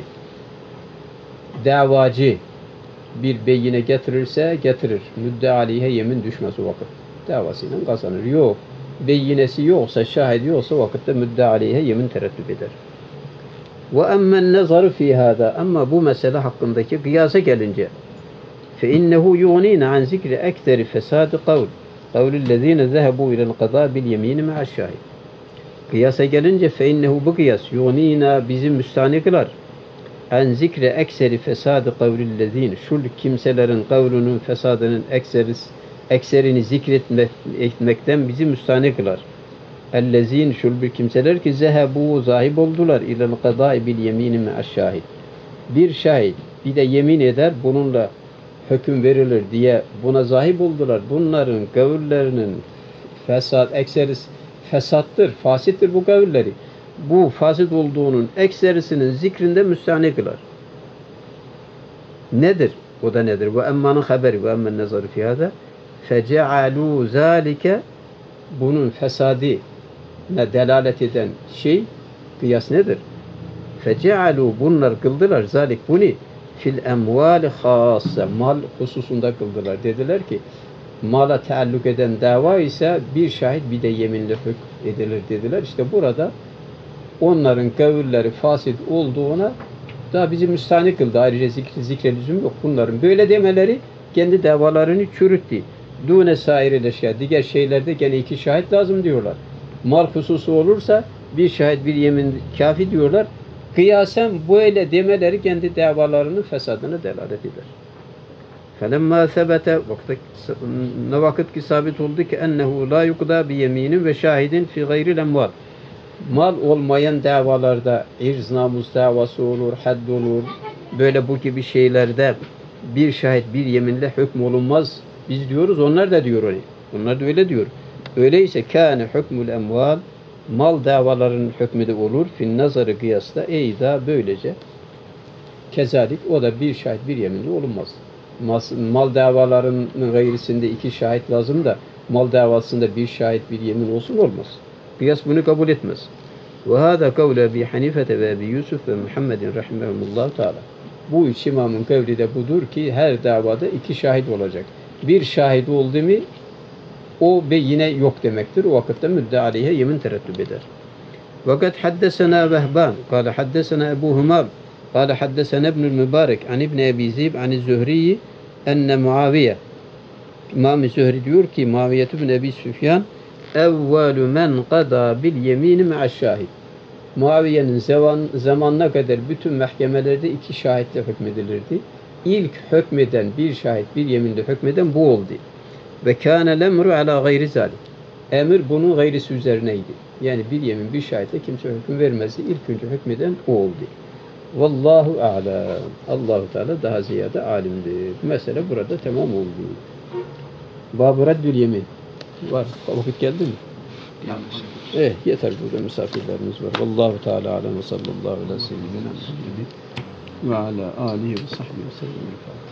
Davacı bir beyine getirirse getirir. Müdda aleyhe yemin düşmez o vakit. Davasıyla kazanır. Yok. Beyinesi yoksa, şahidi yoksa vakitte müdda aleyhe yemin tereddüt eder. Ve emmen nezaru fî hâdâ. Ama bu mesele hakkındaki kıyasa gelince fe innehu yuğnîne an zikri ektheri fesâdı kavl. Kavlüllezîne zehebû ilel qadâ bil yemîni me'aşşâhid. Kıyasa gelince fe innehu bu kıyas yuğnîne bizi müstâni kılar. En zikre ekseri fesadı kavlillezîne. Şu kimselerin kavlunun fesadının ekserini zikretmekten bizi müstâni kılar. Ellezîn şul bir kimseler ki zehebu zahib oldular ilel qadâi bil yemîni me'aşşâhid. Bir şahit bir de yemin eder bununla hüküm verilir diye buna zahip oldular. Bunların kavullerinin ekseri fesattır, fasittir bu kavulleri. Bu fasit olduğunun ekserisinin zikrinde müstahni kılar. Nedir? O da nedir? Ve emmanın haberi ve emmen nezarı fi hâdâ fece'alû zâlike, bunun fesadine delalet eden şey, kıyas nedir? Fece'alû, bunlar kıldılar zâlik bunu fil emvâli hâsse, mal hususunda kıldılar. Dediler ki mala taalluk eden dava ise bir şahit bir de yeminle hükm edilir dediler. İşte burada onların kavulleri fasit olduğuna da bizi müstahni kıldı. Ayrıca zikre lüzum yok. Bunların böyle demeleri kendi davalarını çürüttü. Dûne sair leşya, diğer şeylerde gene iki şahit lazım diyorlar. Mal hususu olursa bir şahit bir yemin kafi diyorlar. Kıyasen böyle demeleri kendi davalarının fesadına delalet eder. فَلَمَّا ثَبَتَ, ne vakit ki sabit oldu ki ennehu la yukda bi yeminin ve şahidin fi gayril emval. Mal olmayan davalarda irz namus davası olur, hadd olur. Böyle bu gibi şeylerde bir şahit bir yeminle hükm olunmaz. Biz diyoruz, onlar da diyor öyle. Onlar da öyle diyor. Öyleyse kâne hükmül emval, mal davalarının hükmü de olur. Fin nazarı kıyasla eyda böylece. Kezalik o da bir şahit bir yeminle olunmaz. Mal davalarının gayrisinde iki şahit lazım da mal davasında bir şahit bir yemin olsun olmaz. Kıyas bunu kabul etmez. Ve hâdâ kavle Ebi Hanifete ve Ebi Yusuf ve Muhammedin rahimehumullahu teâlâ. Bu üç imamın kavli de budur ki her davada iki şahit olacak. Bir şahit oldu mu o yine yok demektir. O vakitte müdde aleyhe yemin terettüp eder. Fakat haddesena Vehban, kâle haddesena Ebu Humam, kâle haddesena İbnül Mübarek, an İbni Ebi Zib, an Zühriyi, enne Muaviye. İmam-ı Zühri diyor ki, Muaviye ibn Ebi Süfyan, evvelü men qada bil yemini me'aş-şahid. Muaviye'nin zamanına kadar bütün mahkemelerde iki şahitle hükmedilirdi. İlk hükmeden bir şahit bir yeminle hükmeden bu oldu. Ve kâne lemru ala gayri zalik. Emir bunun gayrisi üzerineydi. Yani bir yemin bir şahitle kimse hüküm vermezdi. İlk önce hükmeden o oldu. Vallahu a'lam. Allah-u Teala daha ziyade alimdir. Mesele burada tamam oldu. Bab-ı Reddül Yemin. Var. Vakit geldi mi? Yanlış. Yeter, burada misafirlerimiz var. Vallahu Teala alem ve sallallahu aleyhi ve sellem ve ala alihi ve sahbihi ve sellem.